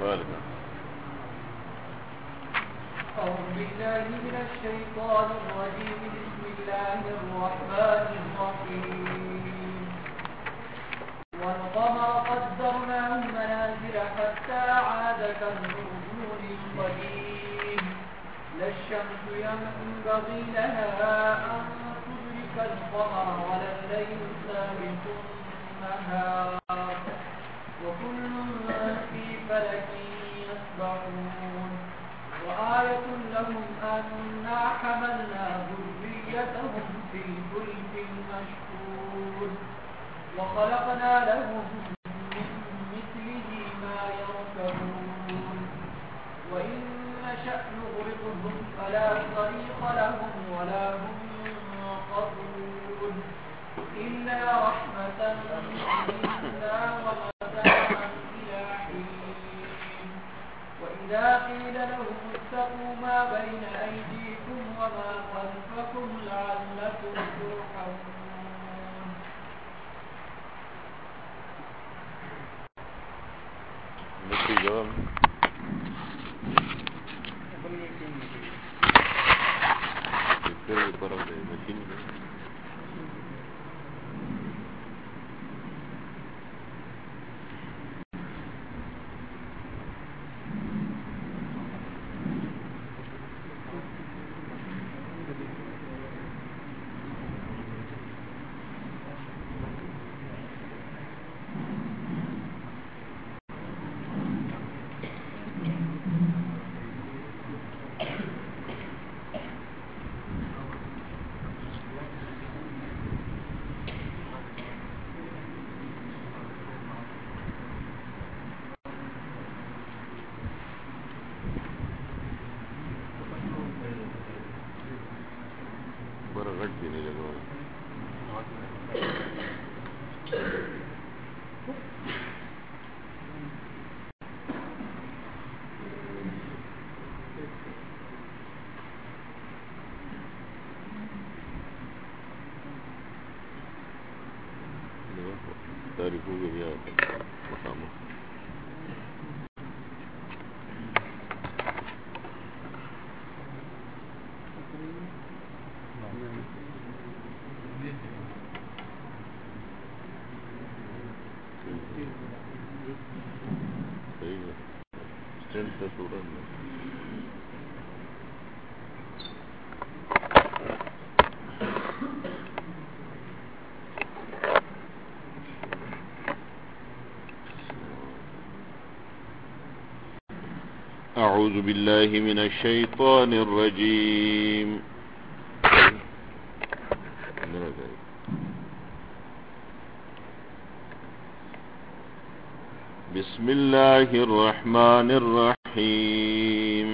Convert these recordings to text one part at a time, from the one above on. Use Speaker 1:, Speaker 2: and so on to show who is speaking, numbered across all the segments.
Speaker 1: أعوذ بالله من الشيطان الرجيم بسم الله الرحمن الرحيم والقمر قدرناه منازل حتى عاد كالعرجون القديم لا الشمس ينبغي لها أن تدرك القمر ولا الليل سابق النهار وكل في فلك يسبحون وآية لهم أنا حملنا ذريتهم في الفلك المشحون وخلقنا لهم من مثله ما يركبون وإن نشأ نغرقهم فلا صريخ لهم ولا هم ينقذون إلا رحمة منا ومتاعا إلى حين وإذا قيل لهم اتقوا ما بين أيديكم وما خلفكم لعلكم ترحمون
Speaker 2: أعوذ بالله من الشيطان الرجيم بسم الله الرحمن الرحيم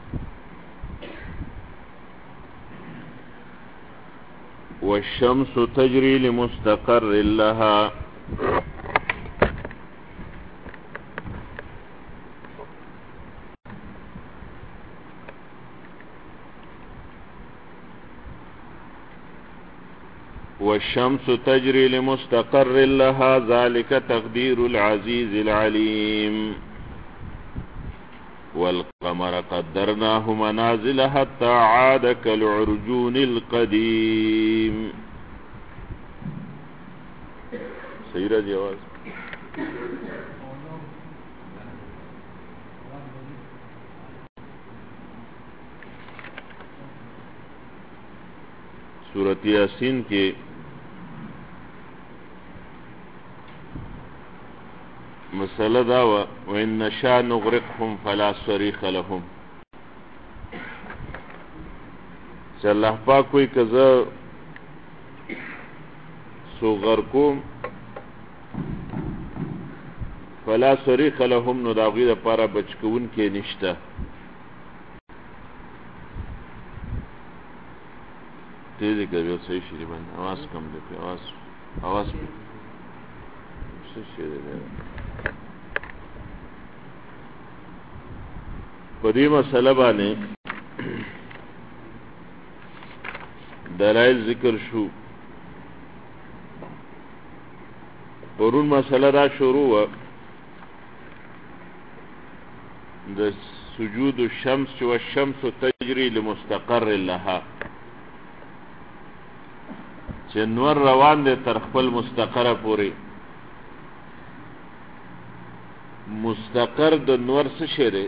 Speaker 2: والشمس تجري لمستقر لها والشمس تجري لمستقر لها ذلك تقدير العزيز العليم والقمر قدرناه منازل حتى عاد كالعرجون القديم صحیح راځي आवाज سورۃ یاسین کې مسله دا وَإِن نَّشَاءْ نُغْرِقْهُمْ فَلَا صَرِيخَ لَهُمْ چې الله پاک کوئی کزه سو غرقوم فلا صریخ لهم نو داغی دا پارا بچکون کې نشته تیزی که بیو صحیح شیری بند آواز کم دی پی آواز پی صحیح شیری بیو پدی مسئلہ بانے دلائل ذکر شو پرون مسئلہ دا شروع د سجود الشمس والشمس تجري لمستقر لها چې نور روان دی تر خپل مستقره پورې. مستقر د نور څه شی دی؟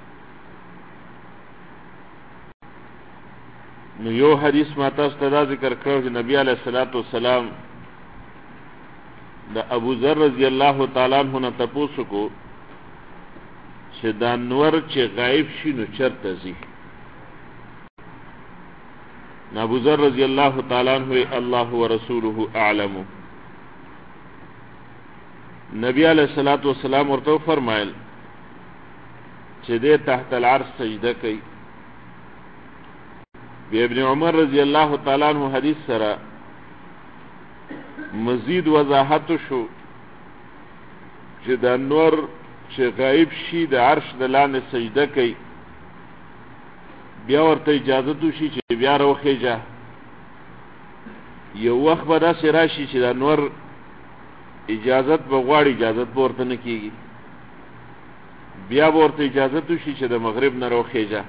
Speaker 2: نو یو حدیث ما تاسو ته دا ذکر کړو چې نبی علیه الصلاۃ والسلام د ابو ذر رضی الله تعالی عنہ نه تپوس کو چې دا نور چې غایب شي نو چرته ځي؟ ابو ذر رضی الله تعالی عنہ الله ورسوله اعلم. نبی علیہ الصلوۃ والسلام ورته فرمایل چې دې تحت العرش سجده کوي. بی ابن عمر رضی الله تعالی عنہ حدیث سره مزید وضاحت شو چې دا نور چې غایب شي د عرش د لاندې سجده کوي، بیا ورته اجازه وشي چې بیا راوخیږه. یو وخت به داسې راشي چې دا نور اجازت به غواړي، اجازت به ورته نه کېږي، بیا به ورته اجازه وشي چې د مغرب نه راوخیږه.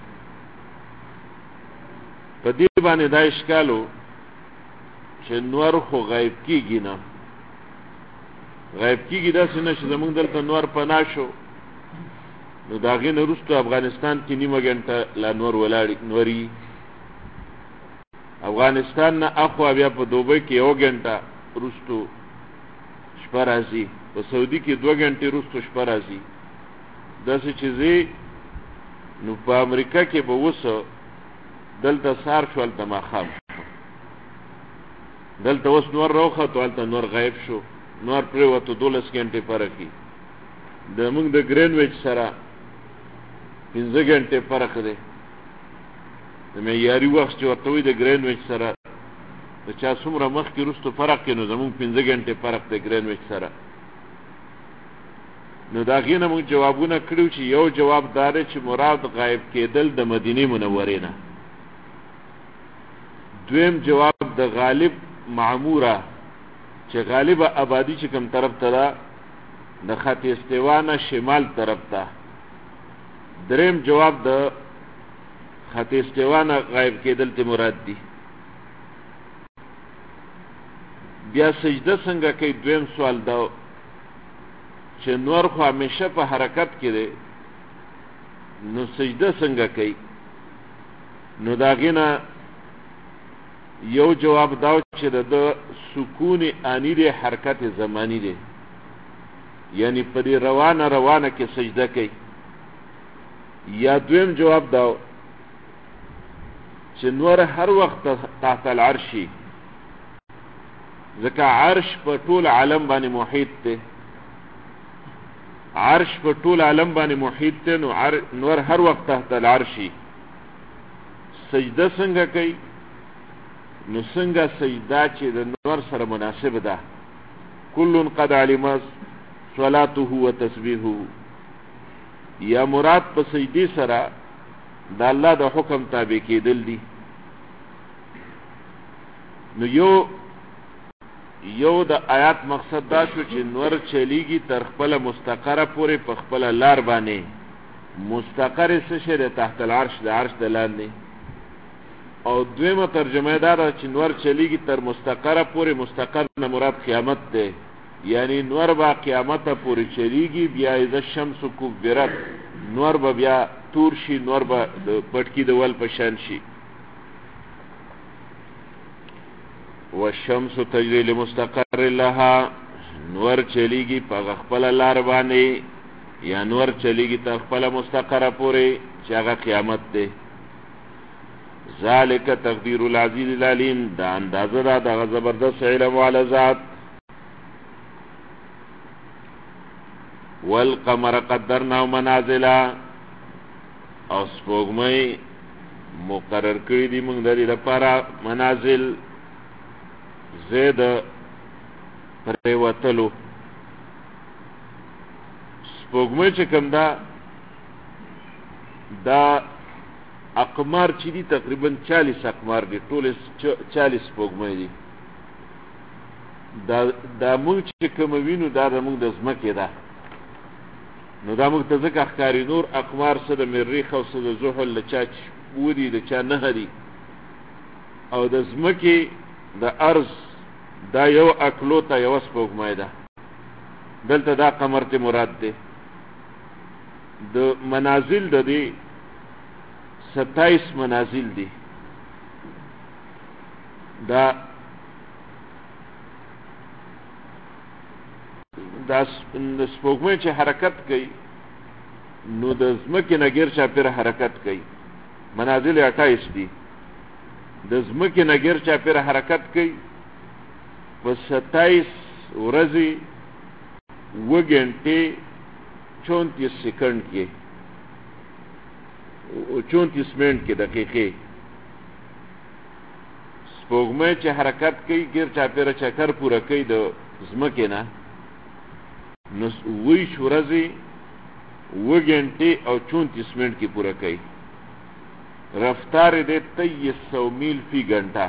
Speaker 2: په دې باندې دا اشکال و چې نور خو غایب کېږي نه، غایب کېږي داسې نه چې زمونږ دلته نور پناه شو نو د هغې نه وروسته افغانستان کې نیمه ګنټه لا نور ولاړ نوري، افغانستان نه اخوا بیا په دوبۍ کې یو ګنټه وروستو شپه راځي، په سعودي کې 2 ګنټې وروستو شپه راځي. داسې چې ځې نو په امریکا کې به اوس دلته سار شو هلته ماښام شو، دلته اوس نور راوخوتو هلته نور غایب شو، نور پرېوتو 12 ګنټې فرق دي. د موږ د ګرینویچ سره 15 ګنټې فرق دی. د معیاري وخت چې ورته وایي د ګرینویچ سره د چا څومره مخکې وروستو فرق کې، نو زموږ 15 ګنټې فرق دی ګرینویچ سره. نو د هغې نه موږ جوابونه کړي چې یو جواب دا دی چې مراد غایب کېدل د مدینې منورې نه. دویم جواب د غالب معموره چې غالب آبادی چې کوم طرف ته ده د خط استوا نه شمال طرف ته. دریم جواب د خط استوا نه غایب کېدل ته مراد دي. بیا سجده څنګه کوي؟ دویم سوال دا چې نور خو همیشه په حرکت کې دی، نو سجده څنګه کوي؟ نو د هغې نه یو جواب دا چې د سکون آنی دی، حرکت زمانی دی، یعنی په دې روانه کې سجده کوي. یا دویم جواب دا چې نور هر وخت تحت العرشی، ځکه عرش په ټول عالم باندې محیط دی، عرش په ټول عالم باندې محیط دی، نو نور هر وخت تحت العرشی. سجده څنګه کوي؟ نو څنګه سجده چې د نور سره مناسب ده. کل قد علم صلاته و تسبیحه، یا مراد په سجدی سره د الله د حکم تابع کېدل دي. نو یو د آیات مقصد دا شو چې نور چلیږي تر خپل مستقره پورې په خپل لار باندې. مستقر څه شی دی؟ تحت العرش، د عرش د لاندې. او دویمه ترجمه دا ده چې نور چلیږي تر مستقره پورې. مستقر نه مراد قیامت دی، یعنی نور با قیامت پورې چلیږي. بیا اذا الشمس کورت، نور به بیا تور شي، نور به د پټکي د ول په شان شي. والشمس تجری لمستقر لها، نور چلیږي په خپل لار باندې، یا نور چلیږي تر خپل مستقره پورې چې هغه قیامت دی. ذالک تقدیر العزیز العلیم، دا اندازه ده دغه زبردست علم والا ذات. والقمر قدرناه منازلا، او سپوږمۍ مقرر کړي دي موږ د دې لپاره منازل، زید پرېوتلو. سپوږمۍ چې کوم ده، دا اقمار چې دي تقریبا 40 اقمار دي، ټول 40 سپوږمۍ دي. دا موږ چې کوم وینو دا د موږ د ځمکې ده. نو دا موږ ته ځکه ښکاري نور اقمار څه د مریخ او څه د زحل د چا ودي د چا نهه دي او د ځمکې د ارض دا یو اکلو ته یوه سپوږمۍ ده دلته دا قمر ته مراد دی د منازل د دې 27 منازل دي دا سپوږمۍ چې حرکت کوي نو د ځمکې نه ګیر چاپېره حرکت کوي منازل 28 دي د ځمکې نه ګیر چاپېره حرکت کوي په 27 ورځې 2 غنټې 34 سکند کې 34 منټ کې دقیقې سپوږمۍ چې حرکت کوي ګیر چاپېره چکر پوره کوي د ځمکې نه نو 20 ورځې 2 غنټې او 34 منټ کې پوره کوي رفتار دې 2300 میل فی گھنٹہ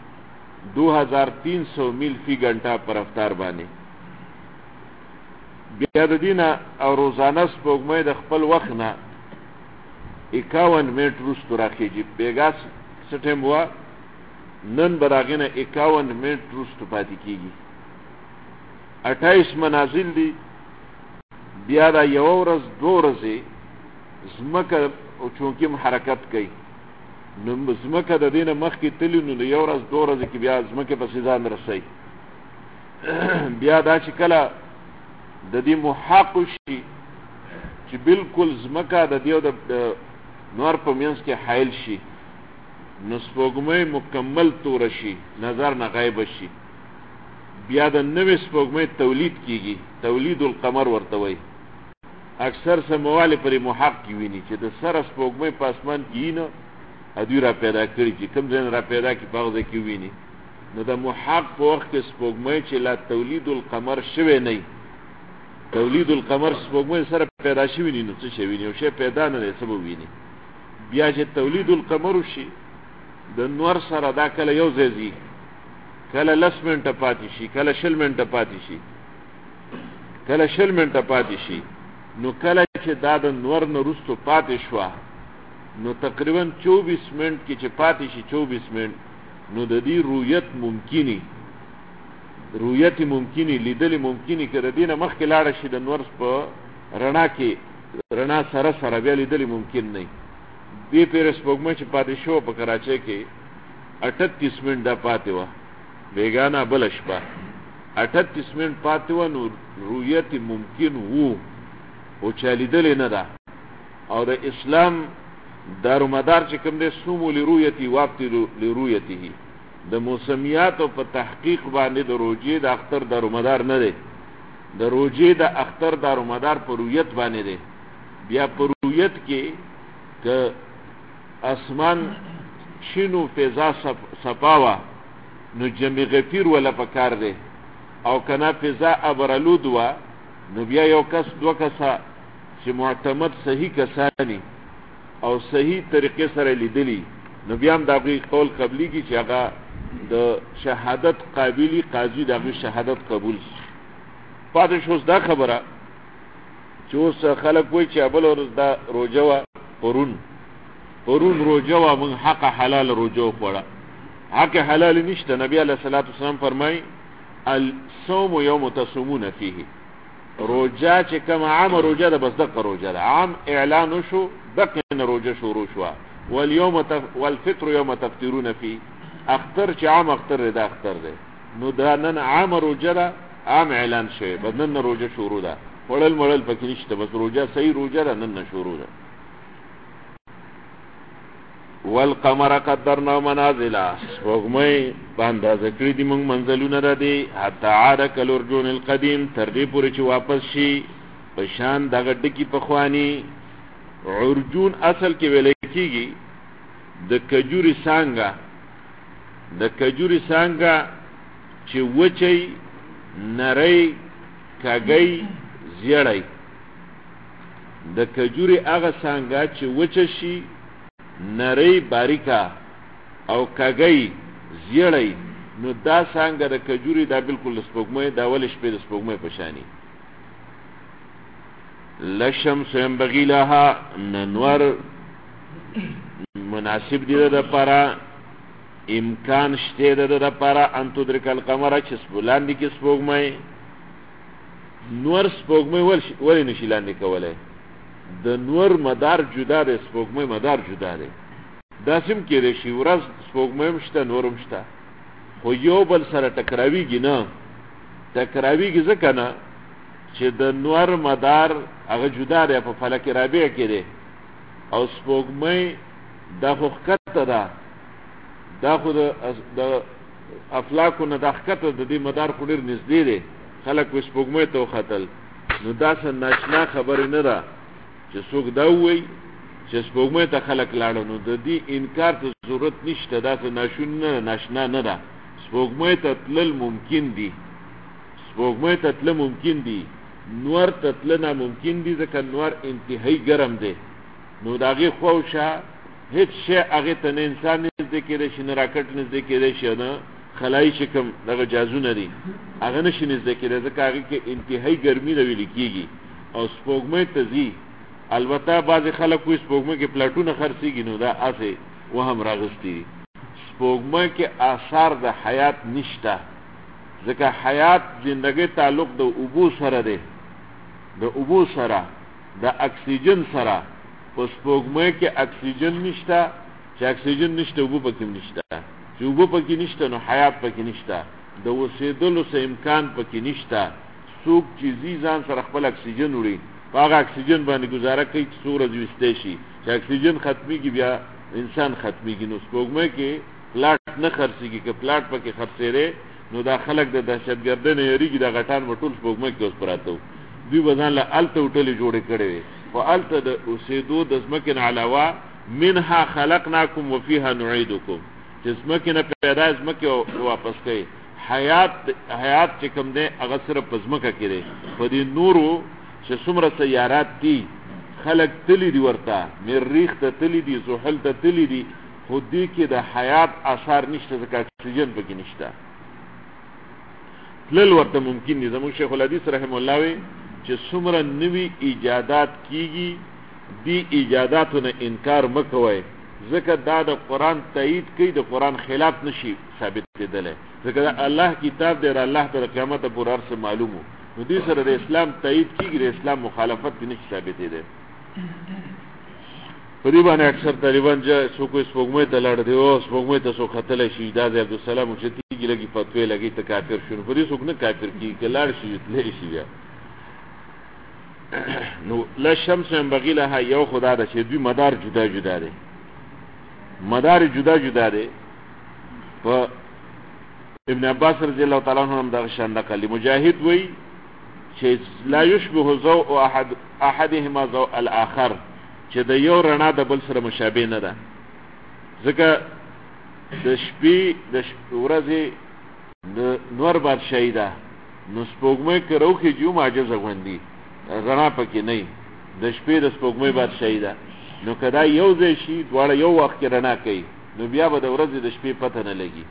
Speaker 2: 2300 میل فی گھنٹہ پر رفتار باندې بیا د دینه او روزانه سپوږمۍ د خپل وخت نه 51 منټ وروسته راخیږي بیګا څه ټایم وا نن به د هغې نه 51 منټ وروسته پاتې کېږي 28 منازل دي بیا دا یوه ورځ 2 ورځې ځمکه چونکې حرکت کوي نو ځمکه د دې نه مخکې تلي نو د یو ورځ 2 ورځې کې بیا ځمکې پسې ځان رسوي بیا دا چې کله د دې محاق شي چې بالکل ځمکه د دې د نور په منځ کې حایل شي نو سپوږمۍ مکمل توره شي نظر نه غایب شي بیا د نوې سپوږمۍ تولید کیږي تولید القمر ورته وایي اکثر سموالې پرې محاق کې ویني چې د سره سپوږمۍ په اسمان کې نه دوی را پیدا کړي چې کوم ځای را پیدا کړي په هغه ځای کې ویني نو د محاق په وخت کې سپوږمۍ چې لا تولید القمر شوی نه تولید القمر سپوږمۍ سره پیدا شوی نه نو څه شي ویني او شی پیدا نه دی څه به ویني بیا چې تولید القمر شي د نور سره دا کله یو ځای ځي کله 10 منټه پاتې شي کله 20 منټه پاتې شي کله 20 منټه پاتې شي نو کله چې دا د نور نه وروسته پاتې شوه نو تقریبا 24 منټ کې چې پاتې شي 24 منټ نو د دې رؤیت ممکنی لیدل ممکنی که د دې نه مخکې لاړه شي د نور په رڼا کې رڼا سره بیا لیدل ممکن نه دې پیر سپوږمۍ چې پاتې شو په کراچۍ کې 38 منټ دا پاتې وه بیګانه بله شپه 38 منټ پاتې وه نو رؤیت ممکن وو او چا لیدلې نه ده او د اسلام دارومدار چې کوم دی صوموا لرؤیتي وابطلوا لرؤیته د موسمیاتو په تحقیق باندې د روجې د اختر دارومدار نه دی د روجې د اختر دارومدار په رؤیت باندې دی بیا په رؤیت کې که اسمان شینو فضا صفاوه نو جمع غفیر ولا پکار دی او کنا فضا ابرالود وا نو بیا یو کس 2 کسه چې معتمد صحیح کسانی او صحیح طریقې سره لیدلی نو بیا هم دغه قول قبلی کی چې هغه د شهادت قابلی قاضي دغه شهادت قبول پاتې شوز دا خبره چې اوس خلک وایي چې ابل ورځ دا روجه وا پرون روجه وا من حق حلال روجه خوړه حق حلال نشته نبی علیہ الصلوۃ والسلام فرمای الصوم یوم تصومون فيه روجه چې کوم عام روجه ده بس دغه روجه ده عام اعلان شو دغه روجه شروع شو والفطر یوم تفطرون فيه اختر چې عام اختر ده اختر ده نو دا نن عام روجه ده عام اعلان شوی بدن روجه شروع ده وړل پکې نشته بس روجه صحیح روجه ده نن شروع ده والقمر قدرنا منازل سپوږمۍ په اندازه کړي دي موږ منزلونه را دي حتی عاد کالارجون القدیم تر دې پورې چې واپس شي په شان دغه ډکي پخواني عرجون اصل کې ویل کېږي د کجوري څانګه چې وچی نری کاګی زیړی د کجوري هغه څانګه چې وچه شي نری باریکا او کاګی زیړی نو دا څنګه د کجوري دا بالکل سپوږمۍ دا ول شپې د سپوږمۍ په شانی لشمس ينبغي لها ننور مناسب دي ده پارا امکان شته ده پارا ان تدرک القمر چې سپولاندې کې سپوږمۍ نور سپوږمۍ ولې نشي لاندې کولای د نور مدار جدا ده سپوږمۍ مدار جدا ده داسم کې د شي ورځ سپوږمۍ مشته نورم شته خو یو بل سره ټکراویږي نه ټکراویږي ځکه نه چې د نور مدار هغه جدا ده په فلک رابع کې ده او سپوږمۍ دا خو ښکته ده دا خو د افلاکو نه د ښکته د دې مدار خو ډېر نږدې دی خلک و سپوږمۍ ته وختل نو داسې ناشنا خبرې نه ده چې څوک دا ووایي چې سپوږمۍ ته خلک لاړه نو د دې انکار ته ضرورت نشته داسې ناشنا نه ده سپوږمۍ ته تلل ممکن دي سپوږمۍ ته تله ممکن دي نور ته تله ناممکن دي ځکه نور انتهایی ګرم دی نو د هغې خواوشا هیڅ شی هغې ته نه انسان نږدې کېدی شي نه راکټ نږدې کېدی شي نه خلایي چې کوم دغه جازونه دي هغه نشي نږدې کېدی ځکه هغې کې انتهایی ګرمي ده ویلې کېږي او سپوږمۍ ته ځي البته بعضې خلک وایي سپوږمۍ کې پلاټونه خرڅېږي نو دا هسې وهم راغستي دي سپوږمۍ کې آثار د حیات نشته ځکه حیات زندګۍ تعلق د اوبو سره دی د اوبو سره د اکسیجن سره په سپوږمۍ کې اکسیجن نشته چې اکسیجن نشته اوبو پکې نشته چې اوبو پکې نشته نو حیات پکې نشته د اوسېدلو څه امکان پکې نشته څوک چې ځي ځان سره خپل اکسیجن وړي په هغه اکسیجن باندې ګزاره کوي چې څو ورځې ویستی شي چې اکسیجن ختمیږي بیا انسان ختمیږي نو سپوږمۍ کې پلاټ نه خرڅېږي که پلاټ پکې خرڅېدی نو دا خلک د دهشتګردۍ نه یېرېږي دا غټان به ټول سپوږمۍ کې اوس پراته وو دوی به ځان له هلته هوټلې جوړې کړې وې خو هلته د اوسېدو د ځمکې نه علاوه منها خلقناکم وفیها نعیدکم چې ځمکې نه پیدا ځمکې واپس کوي حیات چې کوم دی هغه صرف په ځمکه کې دی په دې نورو چې څومره سیارات دي خلک تلي دي ورته مریخ ته تلي دي زحل ته تلي دي خو دې کې د حیات اثار نشته ځکه اکسیجن پکې نشته تلل ورته ممکن دي زموږ شیخ الحدیث رحم الله وی چې څومره نوي ایجادات کیږي دی ایجاداتو نه انکار مکوئ ځکه دا د قرآن تایید کوي د قرآن خلاف نشي ثابت کېدلی ځکه دا الله کتاب دی الله ته د قیامته پورې هر څه معلوم و نو دې سره د اسلام تایید کیږي د اسلام مخالفت دې نشي ثابتېدی په دې باندې اکثر طالبان څوک سپوږمۍ ته لاړ دی او سپوږمۍ ته څوک ختلی شي دا د عبدالسلام اوچتېږي لږې فتوې لګي ته کافر شو نو په دې څوک نه کافر کېږي که لاړ شي تللی شي بیا نو لا شمس ينبغي لها یو خدا ده چې دوی مدار جدا جدا دی مدار جدا جدا دی په ابن عباس رضی الله تعالی عنہ هم دا شان نقل مجاهد وی چې لا يشبه ضوء احدهما ضوء الاخر چې د یو رڼا د بل سره مشابه نه ده ځکه د شپې ورځې د نور بادشاهي ده نو سپوږمۍ که راوخېږي هم عاجزه غوندي رڼا پکې نه وي د شپې د سپوږمۍ بادشاهي ده نو که دا یو ځای شي دواړه یو وخت کې رڼا کوي نو بیا به د ورځې د شپې پته نه لګي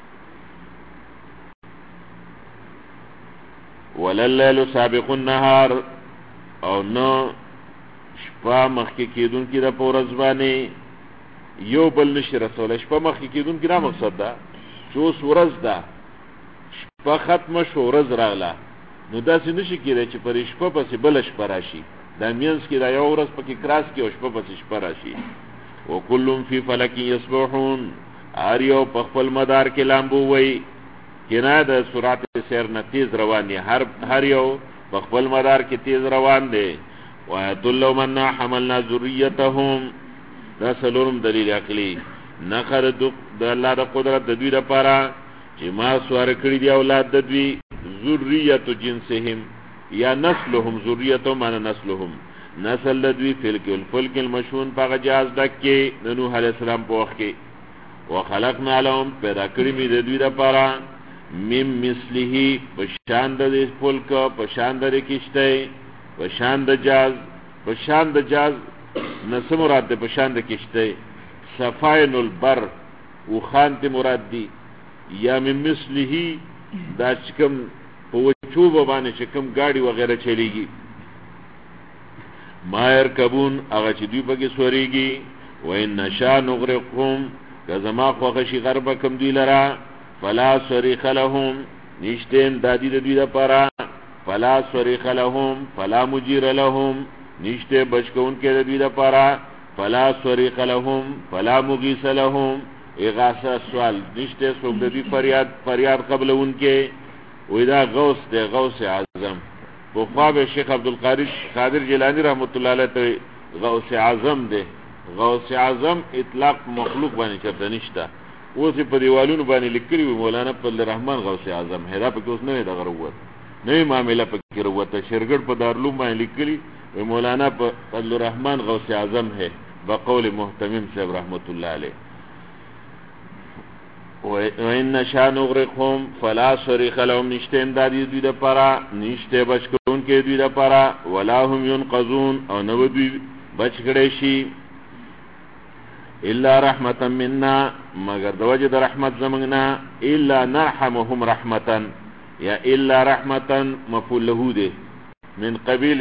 Speaker 2: ولا الليل سابق النهار او نو شپه مخکې کېدونکې ده په ورځ باندې یو بل نشي رسولی شپه مخکې کېدونکې دا مقصد ده چې اوس ورځ ده شپه ختمه شو ورځ راغله نو داسې نشي کېدی چې پر شپه پسې بله شپه راشي دا مینځ کې دا یو ورځ پکې کراس کې او شپه پسې شپه راشي وکل فی فلک یسبحون هر یو په خپل مدار کې لامبو وی کنایه د سرعت سیر نه تیز روان دی هر یو په خپل مدار کې تیز روان دی وَيَدُلُّ مَنَّا حَمَلْنَا ذُرِّيَّتَهُمْ دا څلورم دلیل عقلی نخر د الله د قدرت د دوی لپاره چې ما سوار کړي دی اولاد د دوی ذریت جنسهم یا نسلهم ذریت معنا نسلهم نسل د دوی فلک المشون په جهاز دکې د نوح علی السلام په وخت کې وخلقنا لهم پیدا کړی می د دوی لپاره مم مثله پشان د فلک پشان د کشته پشان د جاز نس مراد ده پشان د کشته صفاین البر وخانت مراد دی یا من مثله دا چکم په وچوب باندې چکم گاڑی وغیرہ چلیږي ما يرکبون هغه چې دوی پکې سوريږي وان نشا نغرقهم کزما خوښ شي غرب کم دوی لرا فلا صريخ لهم نشته امدادي د دوی لپاره فلا صريخ لهم فلا مجير لهم نشته بچکون کې د دوی لپاره فلا صريخ لهم فلا مغيث لهم اغاثه سوال نشته څوک د دوی فریاد قبلون کې ودا غوث دی غوث اعظم په خواب شیخ عبدالقادر جیلانی رحمت الله علیه ته غوث اعظم دی غوث اعظم اطلاق مخلوق باندې چرته نشته اوس په دیوالونو باندې لیکلي وي مولانا فضل الرحمن غوث اعظم هدا په اوس نه دغه وروت نه معاملې په وروته شرګړ په دارالعلوم باندې لیکلي وي مولانا فضل الرحمن غوث اعظم ہے بقول محتمم صاحب رحمت الله علیه وَإِنَّ نَشَأْ نُغْرِقْهُمْ فَلَا صَرِيخَ لَهُمْ نشته امدادي دوی د پاره نشته بچکون کې دوی د پاره ولا هم ينقذون او نو دوی بچ کړي شي الا رحمتا منا مگر د وجه د رحمت زمنګنا الا نرحمهم رحمتا یا الا رحمتا مفعول له ده من قبيل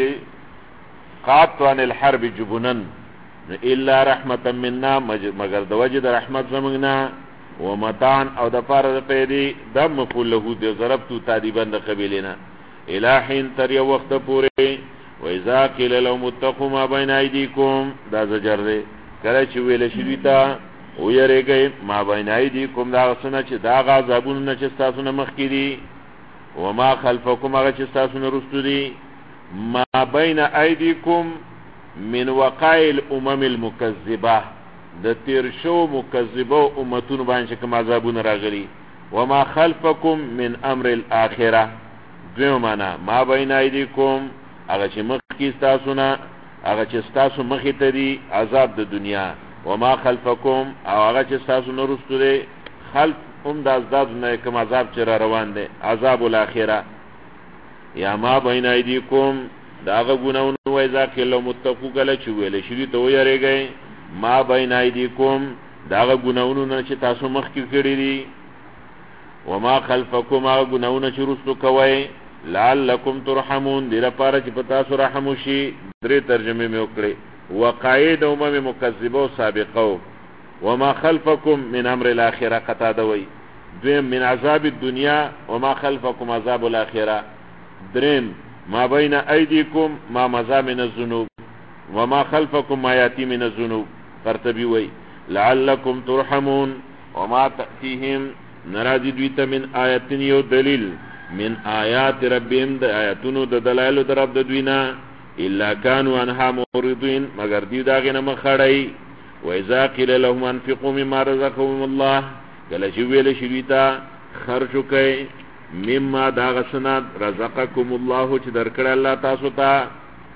Speaker 2: قاطع عن الحرب جبنا الا رحمتا منا مگر د وجه د رحمت زمنګنا ومتان او د پاره د پیدي د مفعول له د ضربتو تادیبا د قبیلنا الہین تر یو وخت پورې و اذا قیل لهم اتقوا ما بین ایدیکم دا زجر دی کله چې ویل شي تا او یریږي ما بین ایدیکم دا سونه چې دا غضبونه نه چې تاسو نه مخ کړي و ما خلفکم هغه چې تاسو نه رستو دي ما بین ایدیکم من وقائع الامم المكذبه د تیر شو مکذبو امتون باندې کوم عذابونه راغلي وما خلفکم من امر الاخره دیو معنا ما بین ایدیکم هغه چې مخکې تاسو نه هغه چې تاسو مخې ته دي عذاب د دنیا وما خلفکم او هغه چې تاسو نه رستو دي خلف هم د ازداد نه کوم عذاب چې را روان دي عذاب الاخره یا ما بین ایدیکم دا هغه ګناونه وای ځکه لو متقو کله چې ویل شي ته ویریږئ ما بین ایدیکم داغه گناونو نه چې تاسو مخ کې کړی دي وما خلفکم هغه گناونه چې رسو کوي لعلکم ترحمون دې لپاره چې پتا سو رحم وشي درې ترجمه مې وکړې وقاید امم مکذبه سابقه وما خلفکم من امر الاخره قطاده وی دویم من عذاب الدنيا وما خلفکم عذاب الاخره دریم ما بین ایدیکم ما مضى من الذنوب وما خلفکم ما یاتی من الذنوب قرطبی وی لعلکم ترحمون وما تأتیهم نرازی دویتا من آیتن یو دلیل من آیات ربهم د آیتونو د دلائلو در رب د دوینا الا کانوا عنها معرضین مگر دیو داغینا مخڑی و اذا قیل لهم انفقوا مما رزقهم الله کله چې ویل شي دویتا خرچو کوي مما داغسنا رزقکم الله چې درکړه الله تاسو ته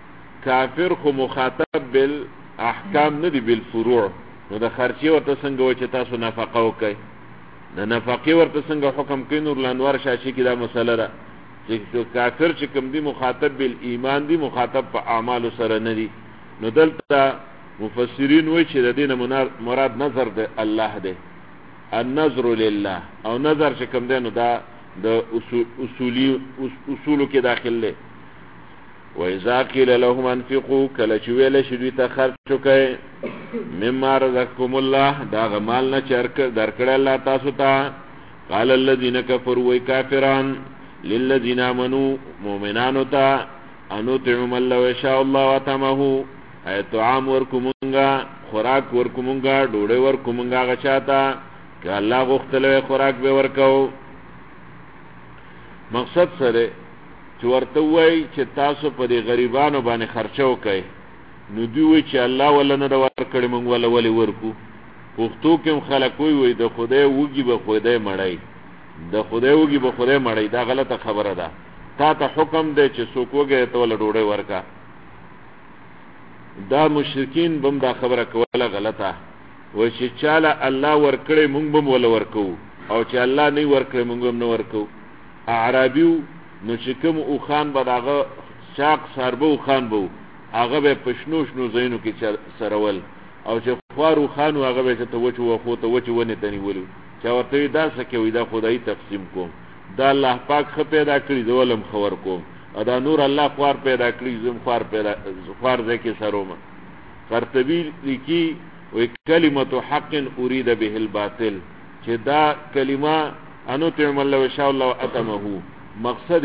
Speaker 2: کافر خو مخاطب بالاحکام نه دی بالفروع نو د خرچي ورته څنګه و چې تاسو نفقه وکئ د نفقه ورته څنګه حکم کوي نور لانوار شاشي کې دا مسله ده چې کافر چې کوم دی مخاطب بالایمان دی مخاطب په اعمال سره نه دی نو دلته مفسرین وایي چې د دین مراد نظر د الله دی النظر لله او نظر چې کوم دی نو دا د اصولو کې داخل دی وَإِذَا قِيلَ لَهُمْ أَنْفِقُوا کله چې ویل شي دوی ته خرچ وکړئ مما رزقكم الله دا غمال نه چرک درکړه الله تاسو ته قال الذين كفروا وكافرون للذين آمنوا مؤمنانو ته انو تعم الله وشاء الله وتمه ایت عام ورکومنګا خوراک ورکومنګا ډوډۍ ورکومنګا غچاتا که الله غختلوي خوراک به ورکاو مقصد سره چې ورته وای چې تاسو په دې غریبانو باندې خرچو کوي نو دوی وای چې الله ولا نه ورکړي مونږ ولا ولي ورکو پښتو کې خلک وای د خدای وږي به خدای مړای د خدای وږي به خدای مړای دا غلطه خبره ده تا ته حکم دی چې څوک وګه ته ول ډوډۍ ورکا دا مشرکین بم دا خبره کوله غلطه وای چې چاله الله ورکړي مونږ بم ول ورکو او چې الله نه ورکړي مونږ هم نه ورکو عربیو نو چې کوم او خان به داغه شاق سربو خان بو هغه به پښنوش نو زینو کې سرول او چې خوارو خانو هغه به ته وچو خو ته وچو ونه تنی ولو چې ورته دا سکه وې دا خدای تقسیم کوم دا الله پاک خ پیدا کړی دولم خبر کوم ادا نور الله خوار پیدا کړی زم خوار ځکه سرومه قرطبی لیکي وی کلمت حق اريد به الباطل چې دا کلمه انو تعم الله وشاء الله اتمه مقصد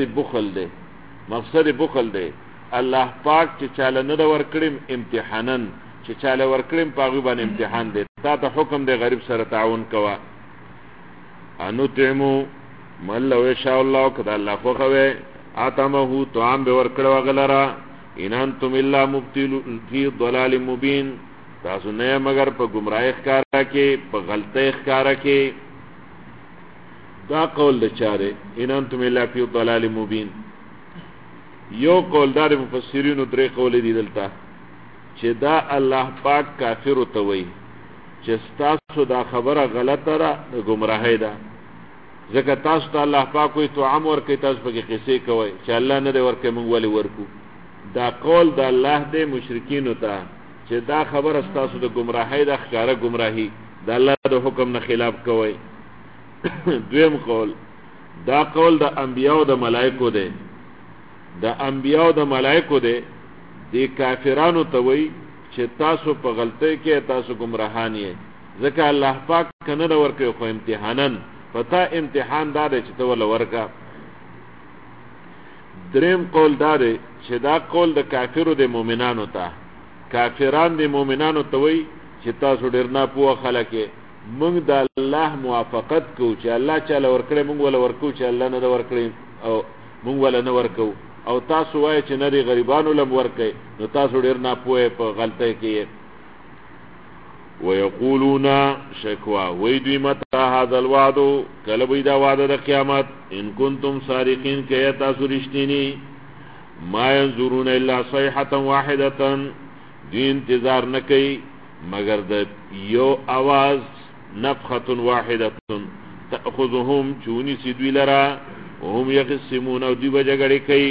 Speaker 2: بخل دی الله پاک چې چاله نه ورکړم امتحانن چې چاله ورکړم پاغي باندې امتحان دی تا ته حکم دی غریب سره تعاون کوا انو تعمو مل وشاء الله کدا الله خو خوي اتمه طعام به ورکړو غلرا ان انتم الا مبتلون فی ضلال مبین تاسو نه مگر په گمراهی ښکارا کې په غلطی ښکارا کې دا قول د چاره ان انتم الا فی ضلال مبین یو قول دار مفسرین درې قول دي دلته چې دا الله پاک کافر ته وایي چې تاسو دا خبره غلطه را گمراهی ده ځکه تاسو ته الله پاک وایي تو امر کوي تاسو په قصې کوي چې الله نه دی ورکه مونږ ولې ورکو دا قول د الله د مشرکین ته چې دا خبره تاسو د گمراهی د ښکارا گمراهی د الله د حکم نه خلاف کوي دویم قول دا قول د انبیاء او د ملائکو دی د انبیاء او د ملائکو دی د کافرانو ته وایي چې تاسو په غلطۍ کې تاسو گمراهان یې ځکه الله پاک کنه ورکوي خو امتحانن پتا امتحان دا دی چې ته ول ورکا دریم قول دا دی چې دا قول د کافرو د مؤمنانو ته کافران د مؤمنانو ته وایي چې تاسو ډیر نه پوه خلک مونږ د الله موافقت کو چې الله چاله ورکړي مونږ ولا ورکو چې الله نه ورکړي او مونږ ولا نه ورکو او تاسو وایي چې نری غریبانو لم ورکړي نو تاسو ډیر نه پوهه په غلطۍ کې ويقولون شکوا وی دوی متا هذا الوعد کله وی دا وعده د قیامت ان کنتم صادقین کې تاسو رښتینی ما ينظرون الا صيحه واحده دی انتظار نکي مگر د یو आवाज نفخه واحده تاخذهم چونی سیدوی لرا وهم يقسمون او دی بجګړی کوي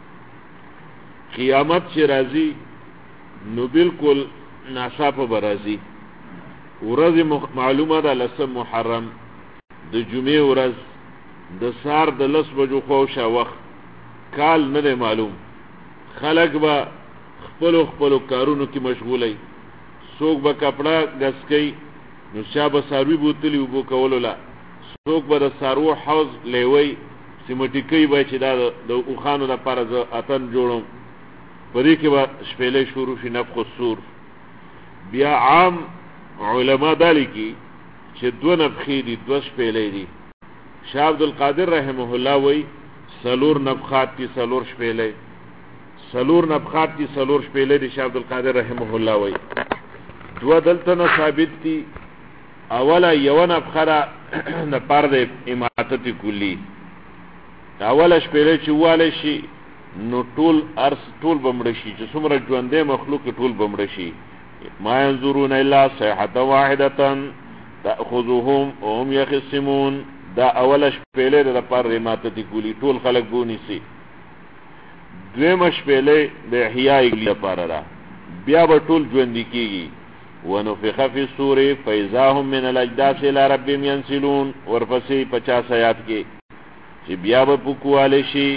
Speaker 2: قیامت چې راځي نو بالکل ناصافه برازي ورځ معلومه ده لسم محرم د جمعې ورځ د سار د لس بجو خوشه وخت کال نه معلوم خلق با خپل کارونو کې مشغولای څوک به کپڑا غسکي نو شابه ساروي بوتلی وبو کولو لا څوک به د سارو حوض لیوي سیمټیکي به چې دا د اوخانو لپاره ز اتن جوړم پرې کې به شپېلې شروع شي نفخ الصور بیا عام علما دالی کی چې دو نفخې دي دو شپېلې دي شاه عبد القادر رحمه الله وی سلور نفخات کی سلور شپېلې سلور نفخات کی سلور شپېلې دي شاه عبد القادر رحمه الله وی دو دلته نه ثابت دي اوله یو نفخره نه پرد اماتت کلی اوله شپېلې چې واله شي نو ټول ارس ټول بمړ شي چې څومره ژوندې مخلوق ټول بمړ شي ما ينظرون الا صيحه واحده تاخذهم وهم يخصمون دا اول شپېلې د پر ماتت کلی ټول خلق بونی سي دویم شپېلې د احیاء لپاره را بیا به ټول ژوند کیږي ونفخ في الصور فاذا هم من الاجداث الى ربهم ينسلون ورپسې 50 آیات کې چې بیا به پکواله شي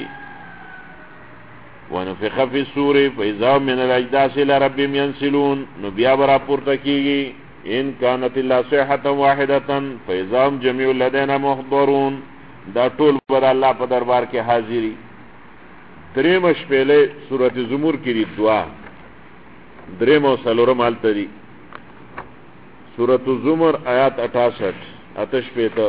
Speaker 2: ونفخ في الصور فاذا هم من الاجداث الى ربهم ينسلون نو بیا به راپورته کیږي ان كانت الا صيحه واحده فاذا هم جميع لدينا محضرون دا ټول بر الله په دربار کې حاضری دریم شپېلې سورۃ زمر کې دی دعا دریم او سلورم التری سورۃ الزمر آیات 68 آتش پیته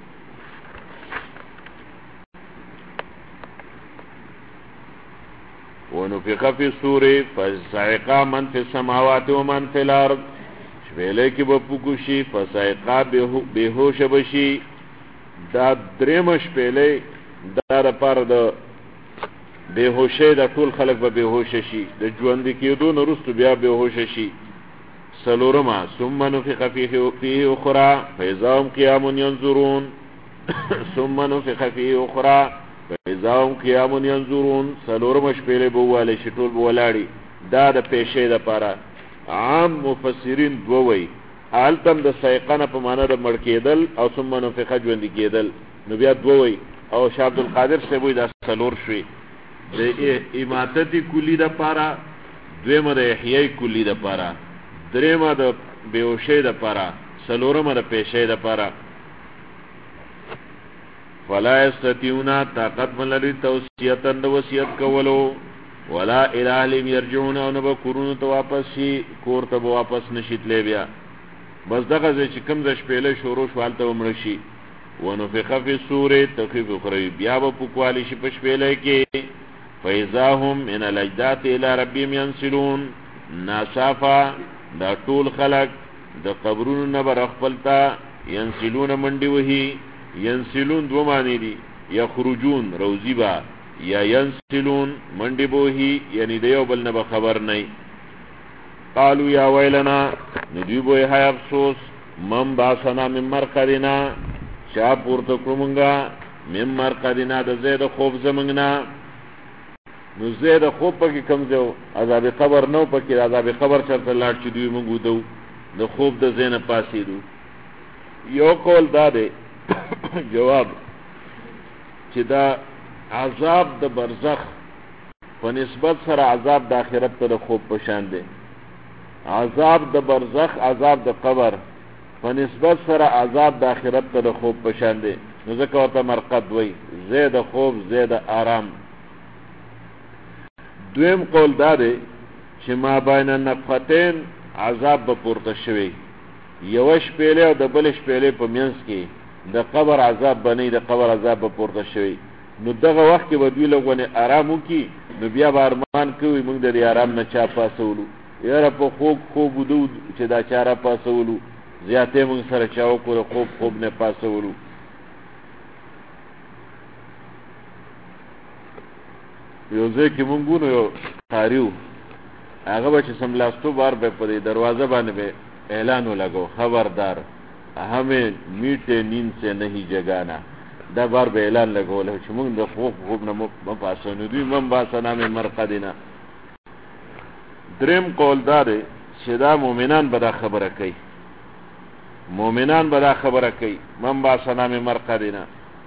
Speaker 2: ونفخ في الصور فصعق من في السماوات ومن في الارض شپېلې کې به پوکشي فصعق بهوش بشي دا دریم شپېلې دا پر د بهوشه د ټول خلق به بهوش شي د ژوند کېدو نه وروسته بیا بهوش شي سلورما ثم نفخ فيه اخرى فاذا هم قيام ينظرون ثم نفخ فيه اخرى فاذا هم قيام ينظرون سلورم شپېلې بواله شټول بولاړي دا د پېښې د پاره عام مفسرین دوی حالتم د سایقنه په معنا د مړ کېدل او ثم نفخ ژوند کېدل نو بیا دوی او شاه عبد القادر سیبوی د سلور شوي د اماتتی کلی د پارا، دویمه د احیای کلی د پارا، دریمه د بیوشی د پارا، سلورمه د پیشی د پارا. فلا یستطیعونا طاقت من لري توصیتن د وصیت کولو، ولا الی اهلهم یرجعون او نه به کورونو ته واپس شي، کور ته به واپس نشي تللی بیا. بس دغه ځای چې کوم د شپېلۍ شروع شو هلته به مړه شي. ونفخ فی الصور تخفیف اخروی، بیا به پوکوالی شي په شپېلۍ کې. فاذا هم من الاجداث الی ربهم ینسلون، ناصافه دا ټول خلق د قبرونو نه به خپل ته ینسلون منډې وهي. ینسلون دو معنی دي، یخرجون روزی با، یا ینسلون منډې بوهي، یعنی د یو بل نه به خبر نه. قالو یا ویلنا، ندوی بوی های افسوس، من باسنا من مرقدنا، چا پورته کړو مونږه من مرقدنا د ځای د خوب زمونږ نه. نو ځای د خوب پکې کوم ځای عذاب قبر نو پکې، عذاب قبر چېرته لاړ چې دوی مونږ ودو د خوب د ځای نه پاسېدو. یو قول دا دی جواب چې دا عذاب د برزخ په نسبت سره عذاب د آخرت ته د خوب په شان دی. عذاب د برزخ، عذاب د قبر په نسبت سره عذاب د آخرت ته د خوب په شان دی. نو ځکه ورته مرقد وی، ځای د خوب، ځای د آرام. دویم قول دا دی چې ما بین النفختین عذاب به پورته شوی، یوه شپېلې او د بلې شپېلې په منځ کې د قبر عذاب به نه، د قبر عذاب به پورته شوی. نو دغه وخت کې به دوی لږ آرام وکړي، نو بیا به ارمان کوي موږ د دې آرام نه چا پاسولو، یاره په خوب ودو چې دا چا را پاسولو، زیاتې موږ سره چا وکړو، خوب نه پاسولو. یو ځای کې مونږ ونو یو قاري و، هغه به چې سملاستو بار به په دې دروازه باندې به اعلان ولګو، خبردار همې میټې نیند سے نہیں جگانا. دا بار به اعلان لګولی چې مونږ د خوب نه مه پاسو، نو دوی من باسنا من مرقدنا. دریم قول دا دی چې دا مؤمنان به دا خبره کوي، مؤمنان به دا خبره کوي من باسنا من مرقدنا.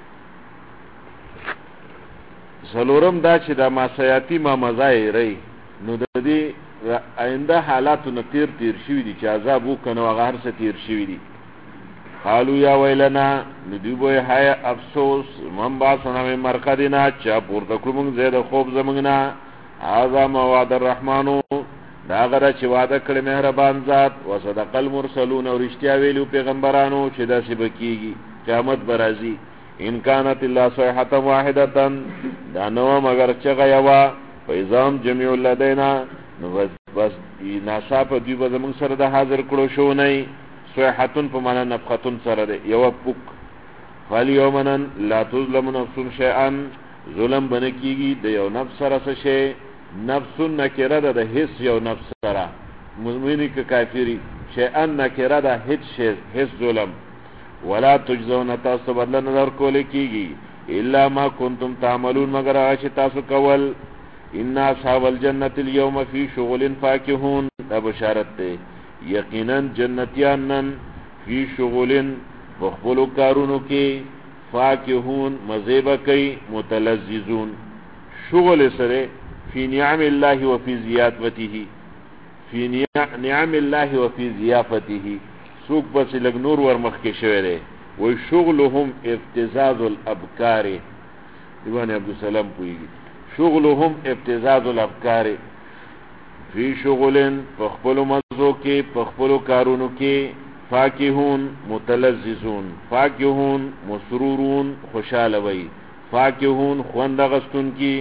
Speaker 2: څلورم دا چې دا ماسیاتی ما مزای ری، نو د دې آینده حالاتو نه تیر شوي دي چې عذاب وکنه هغه هر څه تیر شوي دي. قالو یا ویلنا، ندوی بوی های افسوس، من باسنا من مرقدنا، چا پورته کړو موږ ځای د خوب زموږ نه. هذا ما وعد الرحمنو، دا غره چې وعده کړی مهربان ذات، وصدق المرسلون، او رښتیا ویلو پیغمبرانو چې داسې به کېږي، قیامت به راځي. ان كانت الا صيحه واحده، دا نو مگر چغه یوا، فاذا هم جميع لدينا، نو بس ناصافه دوی به زموږ سره د حاضر کړو شو نه. صيحتون په معنا نفختون سره دی، یو پوک. فالیومنن لا تظلم نفس شیئا، ظلم بنه کیږي د یو نفس سره څه شی. نفس نکره ده د هیڅ یو نفس سره، مؤمنی که کافری. شیئا نکره ده هیڅ شی، هیڅ ظلم. ولا تجزون، تاسو بدله نه درکول کیږي، الا ما کنتم تعملون، مگر هغه چې تاسو کول. ان اصحاب الجنه اليوم فی شغل فاکهون، دا بشارت ده. یقینا جنتیان نن فی شغلن بخبلو کارونو کې، فاکهون مزیبه کوي، متلذذون. شغل سره فی نعم الله و فی ضیافته، فی نعم الله و فی ضیافته. سوق بس لګ نور ور مخ کې شوی دی، و شغلهم ابتزاز الابکار. دیوان عبدالسلام پویږي، شغلهم ابتزاز الابکار. فی شغلن پخپلو مزو کې، پخپلو کارونو کې. فاکهون متلذذون، فاکهون مسرورون خوشاله وي، فاکهون خوند غستون کی.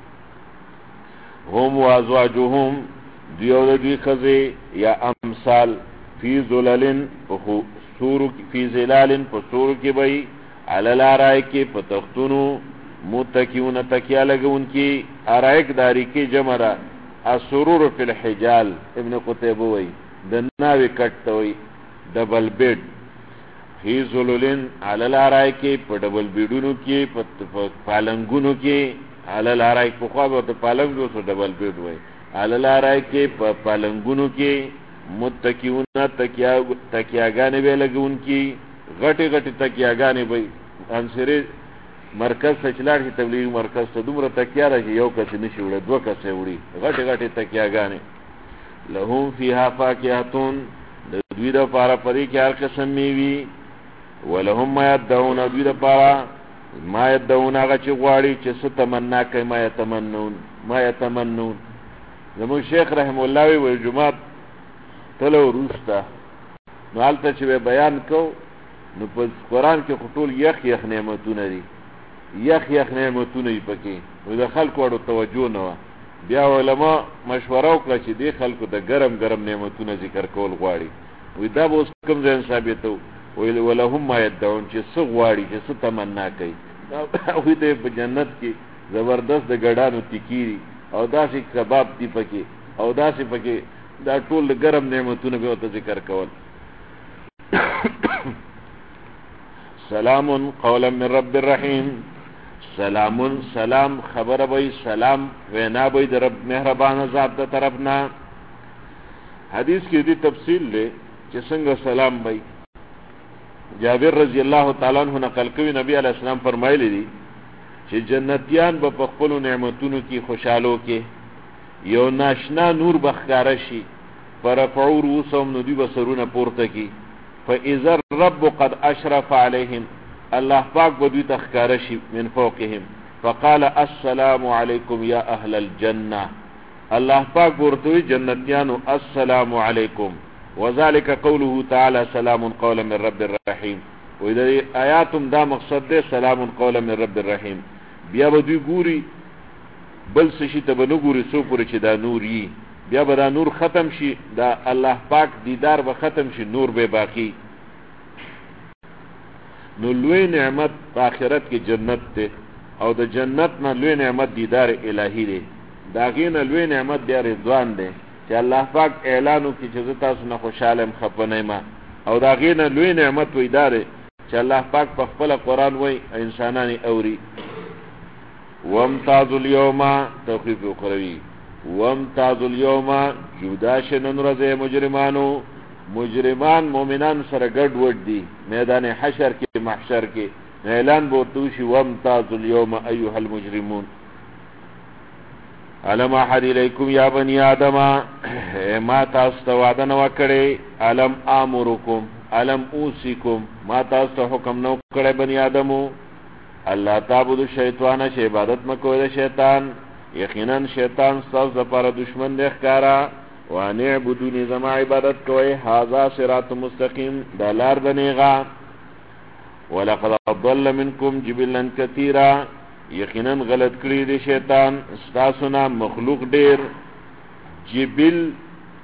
Speaker 2: هم وازواجهم، دیو دوی خزی یا امثال، فی ظلالن فی ظلالن پسورو کی بئی، علل آرائی کی پتختونو، متکیون تکیا لگون کی. آرائک داری کی جمرہ السرور فی الحجال، ابن قطیبه وی دناوی کٹتا وی ڈبل بیڈ. فی ظلولن علل آرائی کی پا ڈبل بیڈونو کی، پا پالنگونو کی. علل آرائی پا خواب ہوتا پالنگ دو سو ڈبل بیڈ وی، علل آرائی کی پا پالنگونو کی. متکیون تکیاگانی بے لگون کی، غٹی غٹی تکیاگانی بی. انصری مرکز ته چې لاړ شي تبلیغي مرکز ته دومره تکیه ده چې یو کس نشي وړی 2 کس یې وړي غټې غټې تکیهګانې لهم فیها فاکهتون د دوی دپاره په دې کې هر قسم میوې ولهم ما یدعون دوی دپاره ما یدعون هغه چې غواړي چې څه تمنا کوي ما یتمنون زموږ شیخ رحم الله وی جمعات تلو وروسته نو هلته چې بیان کو نو په قرآن کې خو ټول یخ نعمتونه دي یخ نعمتونه یې پکې نو د خلکو اړو توجه نه وه بیا علما مشوره وکړه چې دې خلکو د ګرم نعمتونه ذکر کول غواړي وی دا به اوس کوم ځای ثابتو ویل ولهم ما یدعون چې څه غواړي چې څه تمنا کوي هغوی ته په جنت کې زبردست د ګډانو تکي او داسې کباب دي پکې او داسې پکې دا ټول د ګرم نعمتونه به ورته ذکر کول سلام قولا من رب الرحیم سلام خبر بھئی سلام وینا بھئی در رب مہربان ذات دا طرفنا حدیث کی دی تفصیل لے چسنگ سلام بھئی جابر رضی اللہ تعالیٰ عنہ نقل کوي نبی علیہ السلام فرمایلی دی چې جنتیان به په خپلو نعمتونو کې خوشحالو کې یو ناشنا نور بخکاره شي فرفعوا رؤوسهم نو دوی به سرونه پورته کی فاذا الرب قد اشرف عليهم الله پاک به دوی ته ښکاره شي من فوقهم فقال السلام علیکم یا اهل الجنه الله پاک ورته وی جنتیانو السلام علیکم وذلك قوله تعالى سلام قولا من رب الرحیم و دې آیاتم دا مقصد ده سلام قولا من رب الرحیم بیا به دوی ګوري بل څه شي ته به نه ګوري څو پورې چې دا نور یي بیا به دا نور ختم شي دا الله پاک دیدار به ختم شي نور به باقی نو لوی نعمت په آخرت کې جنت ده او د جنت نه لوی نعمت دیدار الهی ده دا غینه لوی نعمت دی رضوان ده چې الله پاک اعلان وکړي چې تاسو نه خوشاله مخفنه ما او دا غینه لوی نعمت وې داره چې الله پاک په خپل قرآن وای انسانانی اوري وامتاز اليوم توفیق اخروی وامتاز اليوم جوداش ننرزه مجرمان مومنان سره ګډ وډ دي میدان حشر کې محشر کې اعلان بوتوشي وامتاز اليوم ایها المجرمون علم احد الیکم یا بنی آدم ما تاسو ته وعده نو کړی علم امرکم علم اوصیکم ما تاسو ته حکم نو کړی بنی آدمو الله تعبدو شیطان شه عبادت مکوئ د شیطان یقینا شیطان تاسو لپاره دشمن دی ښکارا وانه عبدونی زما عبادت کوئ هاذا صراط مستقیم دا لار د نیغا ولقد ضل منکم جبلا کثیرا یقینا غلط کړی دی شیطان تاسو نه مخلوق ډیر جبل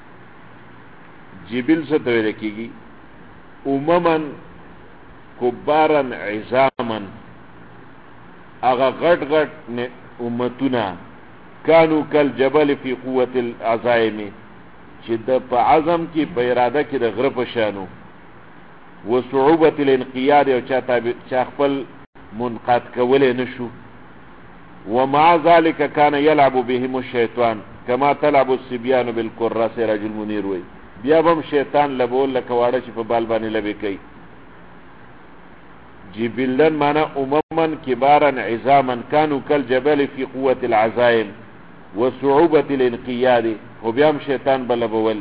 Speaker 2: څه ته ویل کیږي امما کبارا عظاما اغا غټ امتونه کانو کل جبل فی قوت العزائم چې د په عزم کې په اراده کې د غره په شانو و صعوبت الانقیاد او چا خپل منقاد کولی نشو ومع ذلك كان يلعب بهم الشيطان كما تلعب الصبيان بالكراس رجل منير وي بیا بم شیطان لبول لکه واړه چې په بال باندې لبي کوي جبلن معنا امما كبارا عظاما كانوا كالجبال في قوة العزائم وصعوبة الانقياد وبيام شيطان بلبول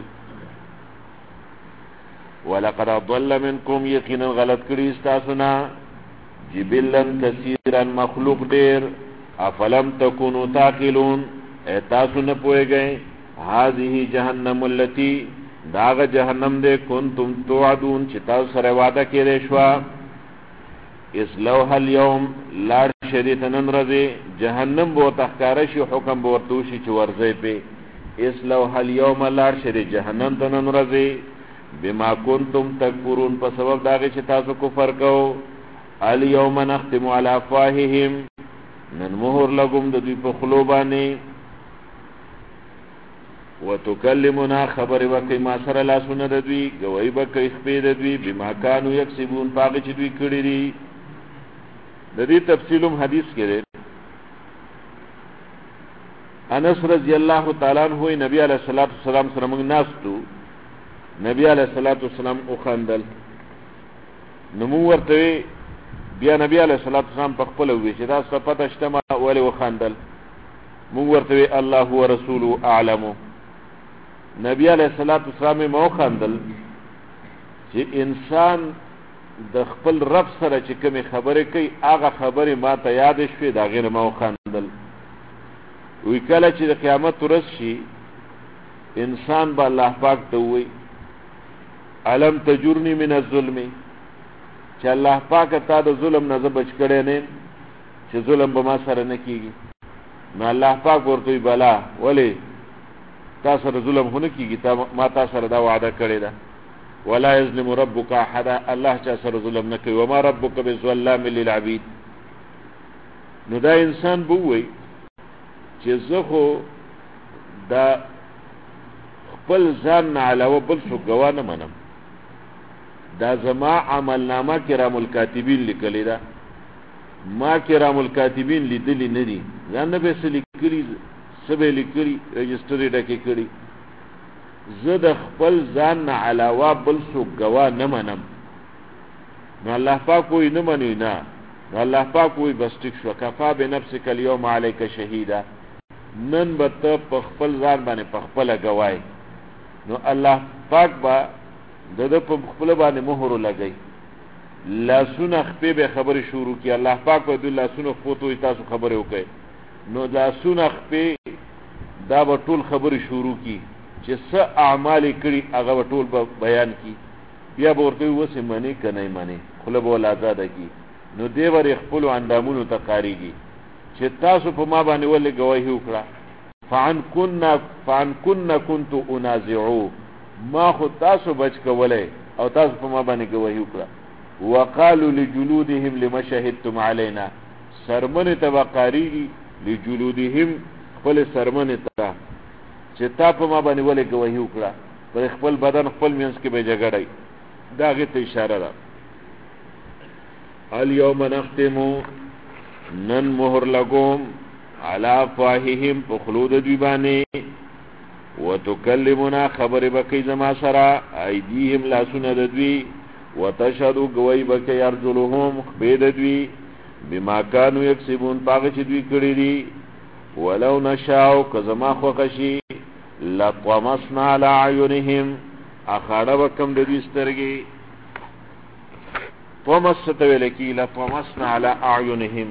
Speaker 2: ولقد ضل منكم يقينا غلط کړي استاسنا جبلا كثيرا مخلوق ډیر افلم تكونوا تعقلون تاسو نه پوهیږئ هذه جهنم التي داغ جهنم دې کنتم توعدون چې تاسو سره وعده کړی شو اسلوها اليوم لاړ شریتنن رضی جهنم بو تخکاره شي حکم بو ورتوشي چې ورځي په اسلوها اليوم لاړ شری جهنم تنن رضی بما کنتم تکفرون په سبب داغه چې تاسو کفر کوو اليوم نختم على افواههم نن مهر لګم د دوی په خلو باندې وتکلمنا خبر وکي ما سره لاسونه د دوی گوي بکې خپې د دوی بما كانوا يكسبون پاګه چې دوی کړی دي د دې تفصیلم حدیث کې ده انس رضی الله تعالی عنہ نبی علیہ الصلوۃ والسلام سره موږ ناستو نبی علیہ الصلوۃ والسلام او خندل نو ورته بیا نبی علیه الصلاة والسلام په خپله ووی چې دا څه پته شته ما ولې وخندل مونږ ورته وی الله ورسوله اعلمو نبی علیه الصلاة والسلام یې ما وخندل چې انسان د خپل رب سره چې کومې خبرې کوي هغه خبرې ما ته یادې شوې د هغې نه ما وخندل وی کله چې د قیامت ورځ شي انسان به الله پاک ته ووایي علم تجرنی من الظلم چې الله پاک تا د ظلم نه زه بچ کړی نه یم چې ظلم به ما سره نه کېږي نو الله پاک ورته وایي بلا ولې تا سره ظلم خو نه کېږي ما تا سره دا وعده کړې ده ولا یظلم ربک احدا الله چا سره ظلم نه کوي وما ربک بظلام للعبید نو دا انسان به ووایي چې زه خو دا خپل ځان نه علاوه بل څوک ګواه نه منم دا زما عملنامه کرام الکاتبین لیکلې ده ما کرام الکاتبین لیدلې نه دي ځان نه به څه لیکلي څه به لیکلي رجسټر یې ډکې کړي زه د خپل ځان نه علاوه بل څوک ګواه نه منم نو الله پاک وایي نه منئ نه نو الله پاک وایي بس ټیک شوه کفا بنفسک اليوم علیک شهیدا نن به ته په خپل ځان باندې په خپله ګوایې نو الله پاک به د ده په خپله باندې مهر لګوي لاسونه خپې به خبرې شروع کړي الله پاک به دوی لاسونه خپو ته وایي تاسو خبرې وکړئ نو لاسونه خپې دا به ټول خبرې شروع کړي چې څه اعمال یې کړي هغه به ټول به بیان کړي بیا به ورته وایي اوس یې منې که نه یې منې خوله به ول ازاده کړي نو دی به یې خپلو اندامونو ته قارېږي چې تاسو په ما باندې ولې ګواهي وکړه فعن كن كنت انازعو ما خو تاسو بچ کولی او تاسو په ما باندې ګواهي وکړه وقالوا لجلودهم لما شهدتم علينا سرمنې ته به قارېږي لجلودهم خپل سرمنې ته چې تا په ما باندې ولې ګواهي وکړه پر خپل بدن خپل منځ کې به جګړی دا هغې ته اشاره ده اليوم نختمو نن مهر لګوم علی افواههم په خلو د دوی باندې وتکلمنا خبرې به کوي زما سره ایدیهم لاسونه د دوی وتشهد ګوی به کوي ارجلهم خپې د دوی بما کانوا یکسبون په هغه چې دوی کړي دي ولو نشاء که زما خوښه شي لطمسنا علی اعینهم اخاړه به کم د دوی سترګې طمس څه ته ویل کېږي لطمسنا علی اعینهم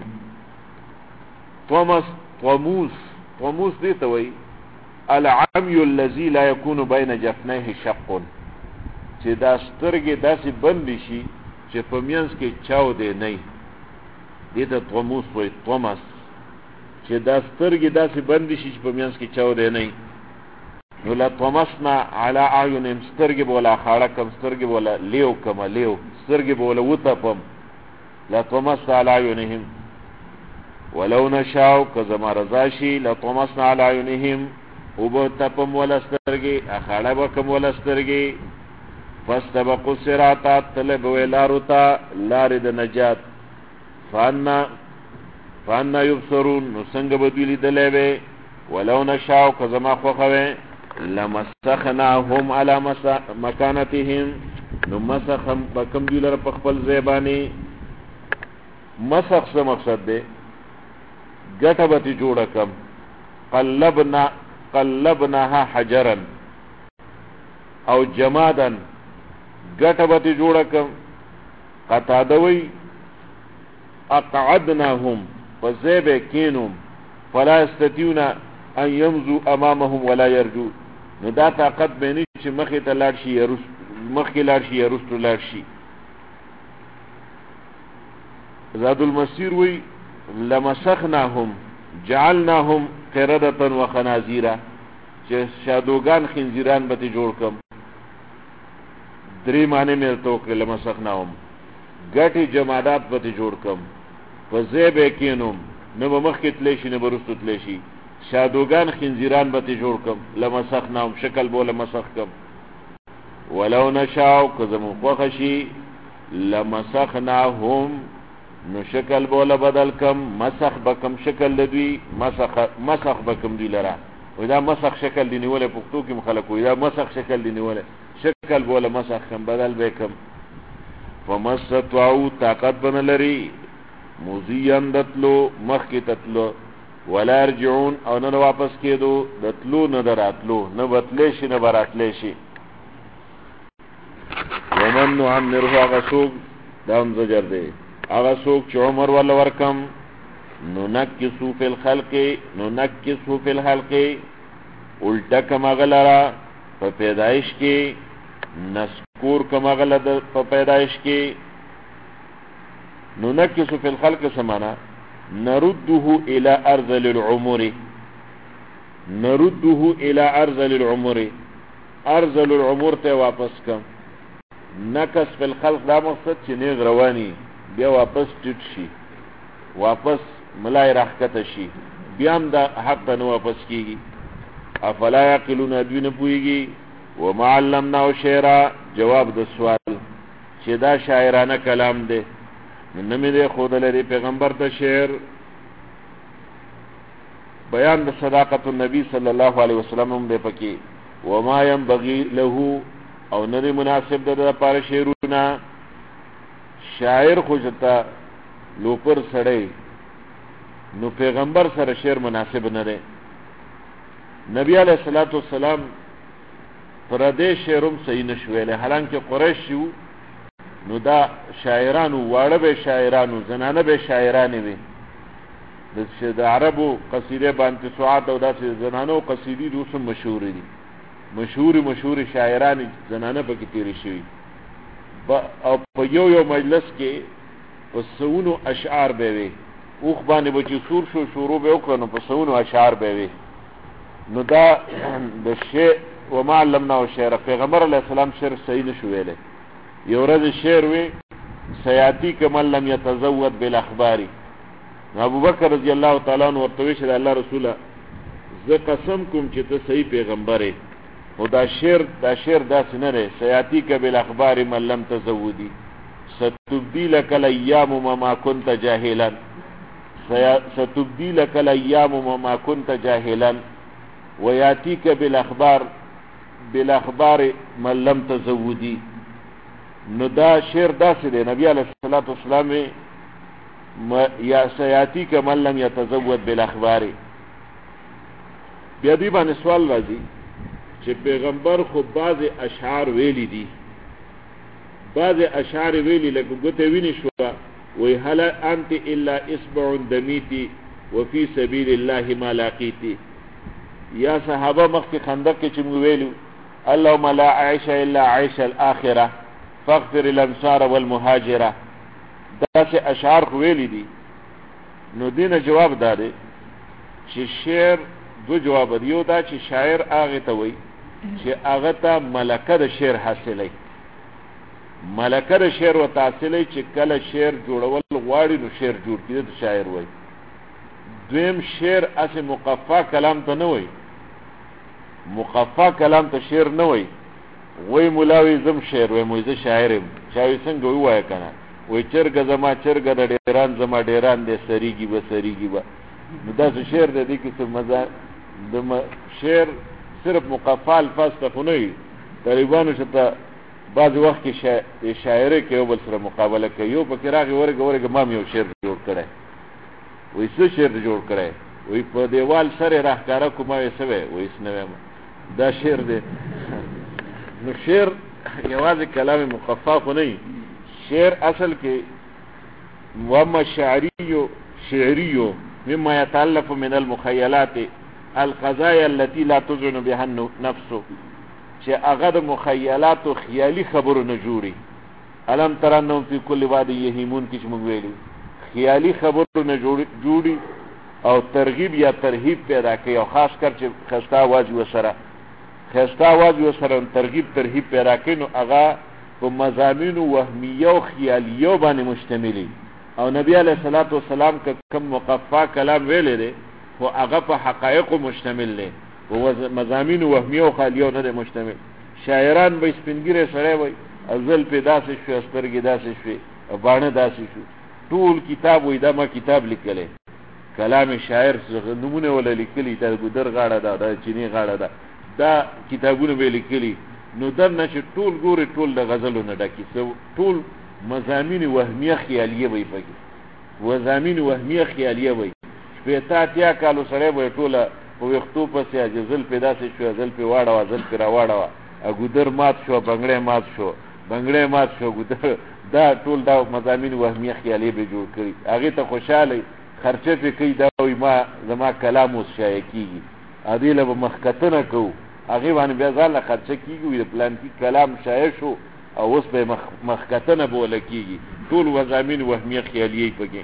Speaker 2: طموس دې ته وایي العمی الذي لا يكون بين جفنيه شق چې دا سترګې داسې بندې شي چې په منځ کې چاودې نه دې ته طموس وایي طمس چې دا سترګې داسې بندې شي چې په منځ کې چاودې نه نو لطمسنا علی اعینهم سترګې به ولا خاړه کم سترګې به ولا لیو کم لیو سترګې به ولا وتپم لطمسنا علی اعینهم ولو نشاء که زما رضا شي لطمسنا علی اعینهم اوبه تپم ولا سترګې اخاړه به کم ولا سترګې فاستبقوا الصراط تله به وی لارو ته لارې د نجات فانا یبصرون نو څنګه به دوی لیدلی وی ولو نشاء که زما خوښه وی لمسخناهم علی مکانتهم نو مسخ به کم دوی لره په خپل ځای باندې مسخ څه مقصد دی ګټه به ترې جوړه کم قلبناها حجرا او جمادا ګټه به ترې جوړه کم قتاده وی اقعدناهم په ځای به کینوم فلا یستطیعون ان یمضوا امامهم ولا یرجو نو دا طاقت به نه چې مخې ته لاړ شي یا مخکې لاړ شي یا رستو لاړ شي زاد المسیر وی لمسخناهم جعلناهم قردة وخنازیرا چې شادوگان خنزیران به جوړ کم درې معنی مې ورته وکړې لمسخناهم ګټې جمادات به جوړ کم په ځای به کینوم نه به مخکې تلی شي نه به رستو تلی شي شادوگان خنزیران به جوړ کم لمسخناهم شکل به لمسخ کم ولو نشاء که زمون خوښه شي لمسخناهم نو شکل بوله بدل کم مسخ بکم شکل دوی مسخ بکم دوی لرا و دا مسخ شکل دی نیوله پختو کم خلقو دا مسخ شکل دی نیوله شکل بوله مسخ کم بدل بکم فمستطاعو طاقت بنلري موزیان دتلو مخی تتلو ولا يرجعون او نه واپس کېدو دتلو نه دراتلو نه بتلیشي نه براتلیشي. ومن نعمره هغه څوک دا هم زجر دی هغه څوک چې عمر ولا ورکم ننکسو فی الخلق الټا کما غلرا په پیدایش کې نسکور کما غلد په پیدایش کې. ننکسو فی الخلق سمانا نرده الى ارذل العمر ارذل العمر ته واپس کم. نکس فی الخلق دا مقصد چې نیغ روانی بیا واپس ټیټ شي واپس ملای راحکته شي بیا هم دا حق ته نه واپس کیږي. افلا یعقلون دوی نه پوهیږي. وما علمناه شعرا جواب د سوال چې دا شاعرانه کلام دی نه مې دی ښودلی پیغمبر ته شعر. بیان د صداقت النبی صلی الله علیه وسلم هم دی پکې. وما ينبغي له او نه دی مناسب د لپاره شعرونه. شاعر خو جتا لوپر سړی نو پیغمبر سره شعر مناسب نه دی. نبی علیہ الصلوۃ والسلام پردې شعرم صحیح نشویل حالانکه قریش شو نو دا شاعرانو واړه به شاعرانو زنانه به شاعرانه وي د عربو قصیده باندې سعاد او داسې زنانو قصیدې دوسم مشهور دي مشهور شاعران زنانه پکې تیری شوی او په یو مجلس کې وسونو اشعار به وي اوخ باندې بچی سور شو شروع به وکړو په سونو اشعار به وي. نو دا د شی وما علمناه شعر پیغمبر علیہ السلام شعر صحیح نشو ویلې. یو ورځ شعر وی سیاتی کمن لم يتزود بالاخبار. ابو بکر رضی الله تعالی عنہ ورته ویل الله رسوله زه قسم کوم چې ته صحیح پیغمبر یې او دا شعر داسې نه دی سیاتی ک بالاخبار من لم تزودی ستبدی لك الايام ما كنت جاهلا ستبدی لك الايام ما كنت جاهلا وياتيك بالاخبار من لم تزودی. نو دا شعر داسې دی نبی علیہ الصلوۃ والسلام یا سیاتی که من لم یتزود بالاخبار. بیا دی باندې سوال راځي چې پیغمبر خو بعض اشعار ویلی دي لکه ګوته ویني شو وی هل انت الا اصبع دمیتی وفي سبیل الله ما لاقیتی. یا صحابه مخکې خندق کې چې موږ ویلو اللهم لا عيش الا عيش الاخره فاغفر الانصار والمهاجره داسې اشعار خو ویلی دي. نو دینه جواب داده چې شعر دو جواب دی. یو دا چې شاعر هغه ته وای چې هغه ته ملکه د شعر حاصلې ملکه د شعر و تحصیلې چې کله شعر جوړول غواړي نو شعر جوړ کړي د شاعر وای. دویم شعر اسه مقفا کلام ته نه وای مقفا کلام ته شعر نه وای مولاوی زم شعر وای مو زه شاعرم چاوي څنګه وای کنه وای چرګ زما چرګ د ډیران زما ډیران دې سریږي به نو دا شعر د دې کې څه مزه د شعر صرف مقفا الفاظ ته خو نه طالبانو شته بعض وخت کې شاعري کې یو بل سره مقابله کوي. یو پکې راغی ورګه ما یو شعر جوړ کړی وای څه شعر جوړ کړی وای په دیوال سره راهکاره کومه وسوي وای اسنه دا شعر دی. نو شعر یوازې کلام مقفا خو نه شعر اصل کې وما شعري مما يتألف من المخيلات القضايا التي لا تزن بها النفس چې هغه د مخیلات او خیالي خبرو نه جوړي. الم ترنم فی کل وادی یهیمون کې موږ ویلو خیالي خبرو نه جوړي او ترغیب یا ترهیب پیدا کوي او خاص کر چې خسته आवाज وسره ترغیب ترهیب پیدا کوي نو هغه په مضامین وهمیه او خیالیه باندې مشتملي. او نبی علیہ الصلوۃ والسلام کوم مقفا کلام ویلې دي خو هغه په حقایق مشتمل دي او مضامین وهمیه او خیالیه نه مشتمل. شاعران به سپینګره سره وي ازل په داسې شو استرګي داسې شو باندې داسې شو ټول کتاب وې دا ما کتاب لیکلې کلام شاعر نمونه ولا لیکلي دا ګدر غاړه دا چینی غاړه دا کتابونه به لیکلي نو درنه چې ټول ګوري ټول د غزلونو ډکی ټول مضامین وهمیه خیالیه وي پکې مضامین وهمیه خیالیه وي شپېته اتیا کالو سړی به یې ټوله په ویښتو پسې زلفې داسې شوه زلفې واړوه زلفې راواړوه ګودر مات شو بنګړی مات شو بنګړی مات شو ګودر دا ټول دا مضامین وهمیه خیالي به جوړ کړي هغې ته خوشحاله خرچه پې کوي دا وایي ما زما کلام اوس شایع کېږي هغې له به مخکتنه کوو هغې باندې بیا ځان له خرچه کېږي وایي د پلانکي کلام شایع شو او اوس به یې مخکتنه به وله کېږي ټول مضامین وهمیه خیالي پکې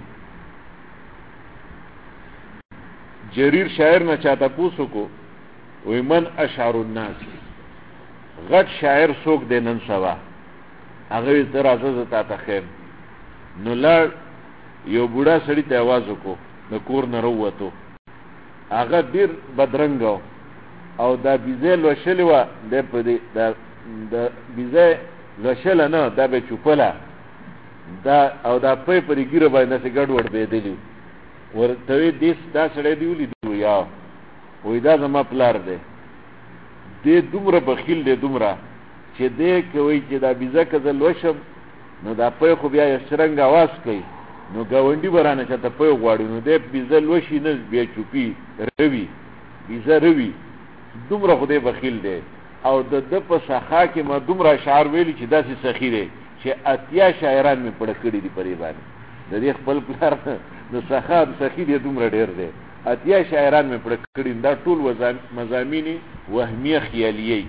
Speaker 2: جریر شاعر نه چا تپوس وکړو وایي من اشعر الناس غټ شاعر څوک دی نن سبا هغه وایي ته راځه زه تا ته ښیم نو لاړ یو بوډا سړي ته اواز وکړو د کور نه راووتو هغه ډېر بدرنګه او دا بیزه لوشلې وه دی په دې د بیزه لوشله نه دا به چوپله دا او دا پی په دې ګیره باندې داسې ګډوډ بېدلي ورته وایي دا سړی دې ولیدو یا وایي دا زما پلار دی دی دومره بخیل دی دومره چې دی کوي چې دا بیزه که زه لوشم نو دا پی خو بیا یو شرنګ اواز کوي نو ګاونډي به رانه چاته پی غواړي نو دی بیزه لوشي نه بیا چوپي روي بیزه روي دومره خو دی بخیل دی او د ده په سخا کې ما دومره اشعار ویلي چې داسې سخي دی چې اتیا شاعران مې پړه کړي دي په دې باندې د دې خپل پلار د سخا سخي دی دومره ډېر دی اتیا شاعران مې پړه کړي دا ټول مضامین وهمیه خیالیه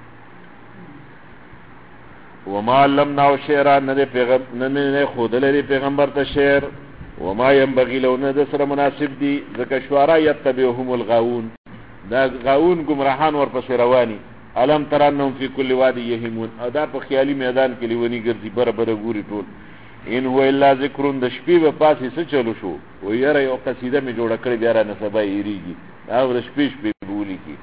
Speaker 2: وما علمناه شعرا نه ښودلی دی پیغمبر ته شعر وما ينبغي له نه د سره مناسب دي ځکه شعرا یتبعهم الغاوون دا غاوون ګمراهان ورپسې رواني علم تر انهم فی کل وادی یهیمون او دا په خیالي میدان کې لیونی ګرځي بره بره ګوري ټول ان هو الا ذکر د شپې به پاسې څه چلو شو و یاره یو قصیده مې جوړه کړې بیا رانه سبا هېرېږي او د شپې شپې به ولیکي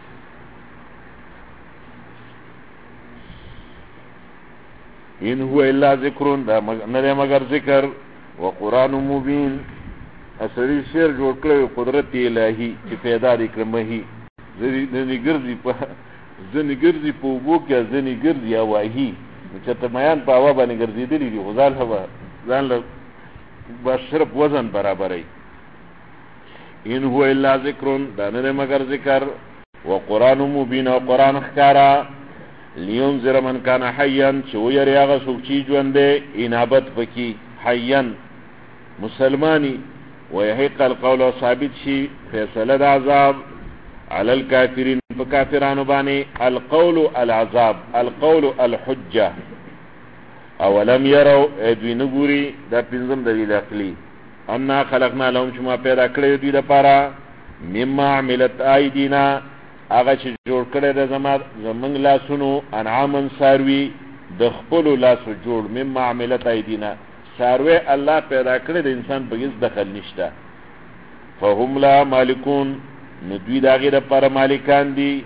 Speaker 2: ان هو الا ذکر دا نه دی مگر ذکر و قرآن مبین اصلي شعر جوړ کړی قدرت الهي چې پیدا دې کړه مهي ځنې ګرځي په اوبو کې ځنې ګرځي هواهي چې ته میان په هوا باندې ګرځېدلي دي خو ځان له بس صرف وزن برابروي ان هو الا ذکر دا نه دی مگر ذکر و قرآن مبین او قرآن ښکارا لینذر من کان حیا چې ویری هغه څوک چې ژوند دی انابت پکې حیا مسلمانی ويحق القول ثابت شي فیصله د عذاب على الكافرين فكافرانو باندې القول العذاب القول الحجه اولم يروا ادوی نګوري دا پنځم دلیل عقلی ان خلقنا لهم شما پیدا کړی دوی لپاره مما عملت ايدينا هغه چې جوړ کړی د زمونږ لاسونو انعامن ساروي د خپل لاسو جوړ مما عملت ايدينا ساروي الله پیدا کړی د انسان په هیڅ دخل نشته فهم لا مالکون نو دوی د هغې دپاره مالکان دي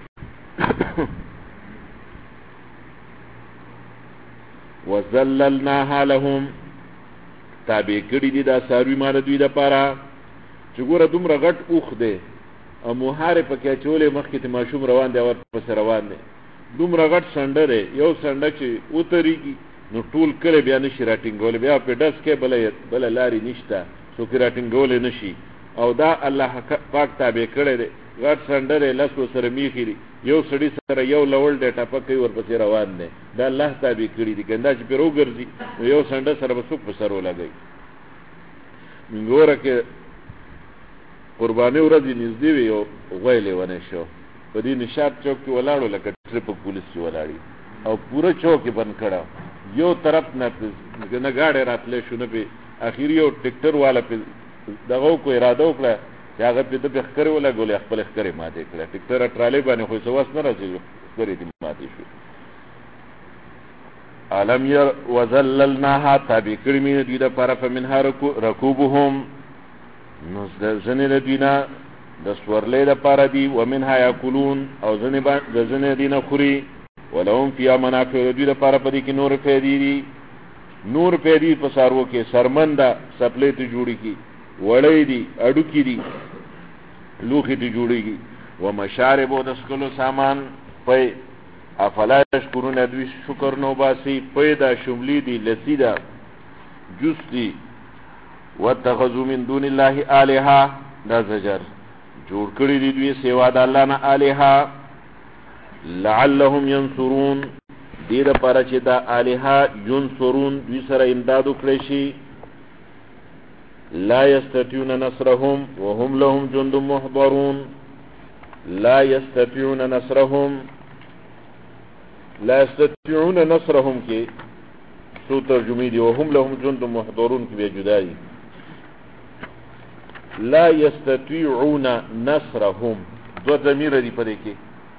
Speaker 2: وذللناها لهم تابع کړي دي دا ساروي ما د دوی دپاره چې ګوره دومره غټ اوښ دی او موهارې پکې اچولې مخکې ته ماشوم روان دی او ورپسې روان دی دومره غټ سنډه دی یو سنډه چې وترېږي نو ټول کلی بیا نشي راټینګولی بیا پې ډز کې بله لارې نشته څوک یې راټینګولی نشي او دا الله پاک تابع کړی دی غټ سنډه دی لس ورسره میخي دي یو سړي سره یو لول دی ټپه کوي ورپسې روان دی دا الله تابع کړي دي کندا چې پرې وګرځي نو یو سنډه سره به څوک په سر ولګوي ګوره کې قرباني ورځې نږدې وي یو غوی لیونی شو په دې نشاط چوک کې ولاړو لکه ټرپک پولیس چې ولاړي او پوره چوک یې بند کړه یو طرف نه ګاډی راتلی شو نه پې اخري یو ټکټر والا پې دغه وکړو اراده وکړه چې هغه پې ده پې ښکرې ولګولې خپلې ښکرې ماتې کړه ټکټره ټرالۍ باندې خو یې څه وس نه رسېږي ښکرې دې ماتې شوې علم ير وذللناها تابع کړي مې دوی دپاره فمنها رکوبهم نو ځنې د دوی نه د سورلۍ دپاره دي ومنها یاکلون او د ځنې دوی نه خوري ولهم فیها منافع د دوی دپاره په دې کې نور فایدې دي نور فایدې په څاروو کې سرمن ده څپلۍ ته جوړېږي وړۍ دي اډوکي دي لوښي ته جوړېږي ومشارب او د څښلو سامان پی افلا یشکرون دوی شکر نو باسی پیدا شملی دی لسی دا جس دی واتخذوا من دون الله آلهة دا زجر جوړ کړی دی دوی سوا د الله نه آلهة لعلهم ينصرون دې لپاره چې دا آلهة ينصرون دوی سره امداد وکړي شي لا يستطيعون نصرهم وهم لهم جند محضرون لا يستطيعون نصرهم لا يستطيعون نصرهم کې سو ترجمه دي وهم لهم جند محضرون کې به جدا دي لا يستطيعون نصرهم دو ضمیر دی پدې کې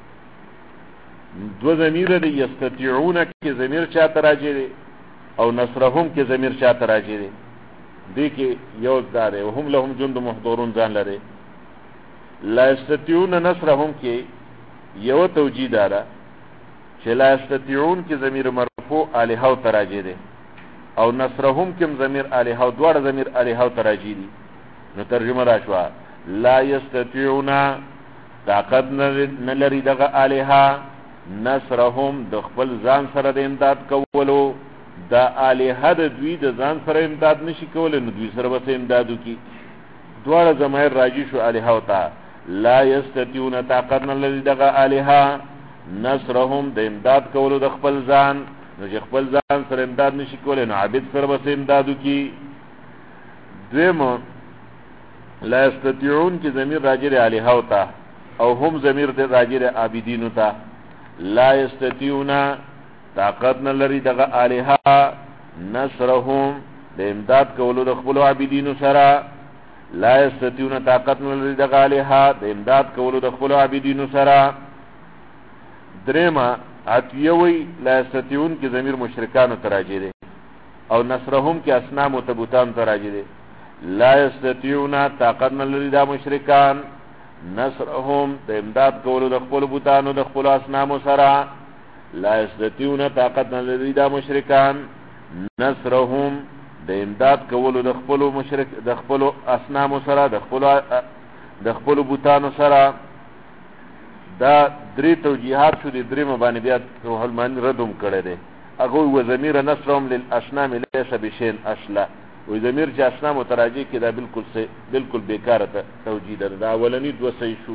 Speaker 2: دو ضمیر دی يستطيعون کې ضمیر چاته راځي دي او نصرهم کې ضمیر چاته راځي دي دې کې یو دار وهم لهم جند محضرون ځان لري لا يستطيعون نصرهم کې یو توجیه دارا چې لا يستطيعون کې ضمیر مرفوع الها تراجی دي او نصرهم کې ضمیر الها دوړ ضمیر الها تراجی دي نو ترجمه راشوا لا يستطيعون طاقت نه لري دغه الها نصرهم د خپل ځان سره د امداد کولو دا الها د دوی د ځان سره امداد نشي کولای نو دوی سره به امدادو کی دوړ ضمیر راجی شو الها وتا لا يستطيعون طاقت نه لري دغه الها نصرهم د امداد کولو د خپل ځان نو چې خپل ځان سره امداد نشي کولای نو عابد سره به امدادو کی دویمو لا يستطيعون کی ضمیر راجر الها وتا او هم ضمیر د راجر عابدین وتا لا يستطيعون طاقت نه لري دغه الها نصرهم د امداد کولو د خپل عابدین سره لا يستطيعون طاقت نه لري دغه الها د امداد کولو د خپل عابدین سره درما اتیوی لا يستطيعون کی ضمیر مشرکان تراجی دي او نصرهم کی اصنام و تبوتان تراجی دي لا يستطيعون طاقت نه لري دا مشرکان نصرهم د امداد کولو د خپل بوتانو د خپل اصنام سره لا يستطيعون طاقت نه لري دا مشرکان نصرهم د امداد کولو د خپل مشرک د خپل اصنام سره د خپل بوتانو سره دا درې توجیهات شو دي درې مبانی بیا روح المانی ردم کړی دی هغه و ضمیر نصرهم للاشنام ليس بشيء اشلا و ضمیر چې اشنام متراجع کې دا بالکل بیکاره توجیه ده دا اولنی دوه صحیح شو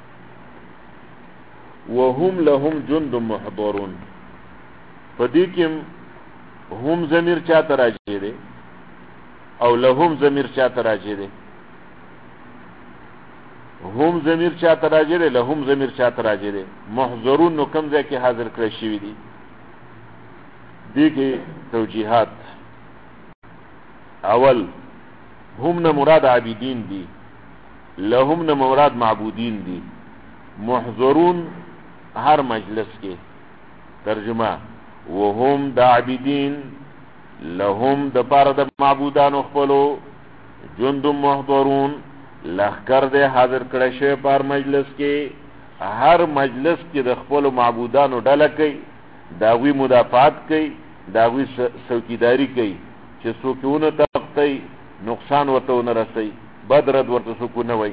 Speaker 2: وهم لهم جند محضرون په دې کې هم ضمیر چاته راځي دی او لهم ضمیر چاته راځي دی هم ضمیر چاته راځي دی لهم ضمیر چاته راځي دی محضرون نو کوم ځای کې حاضر کړی شوی دی دې کې توجیهات اول هم نه مراد عابدین دي لهم نه مراد معبودین دي محضرون هر مجلس کې ترجمه وهم د عابدین لهم د پاره د معبودانو خپلو جند محضرون لخر دے حاضر کړی شوی پر مجلس کې هر مجلس کې د خپل معبودانو ډله کوي داوی مدافعات کوي داوی څوکیداری کوي چې څوکونه تختی نقصان ورته نه رسي بدرد ورته څوک نه وای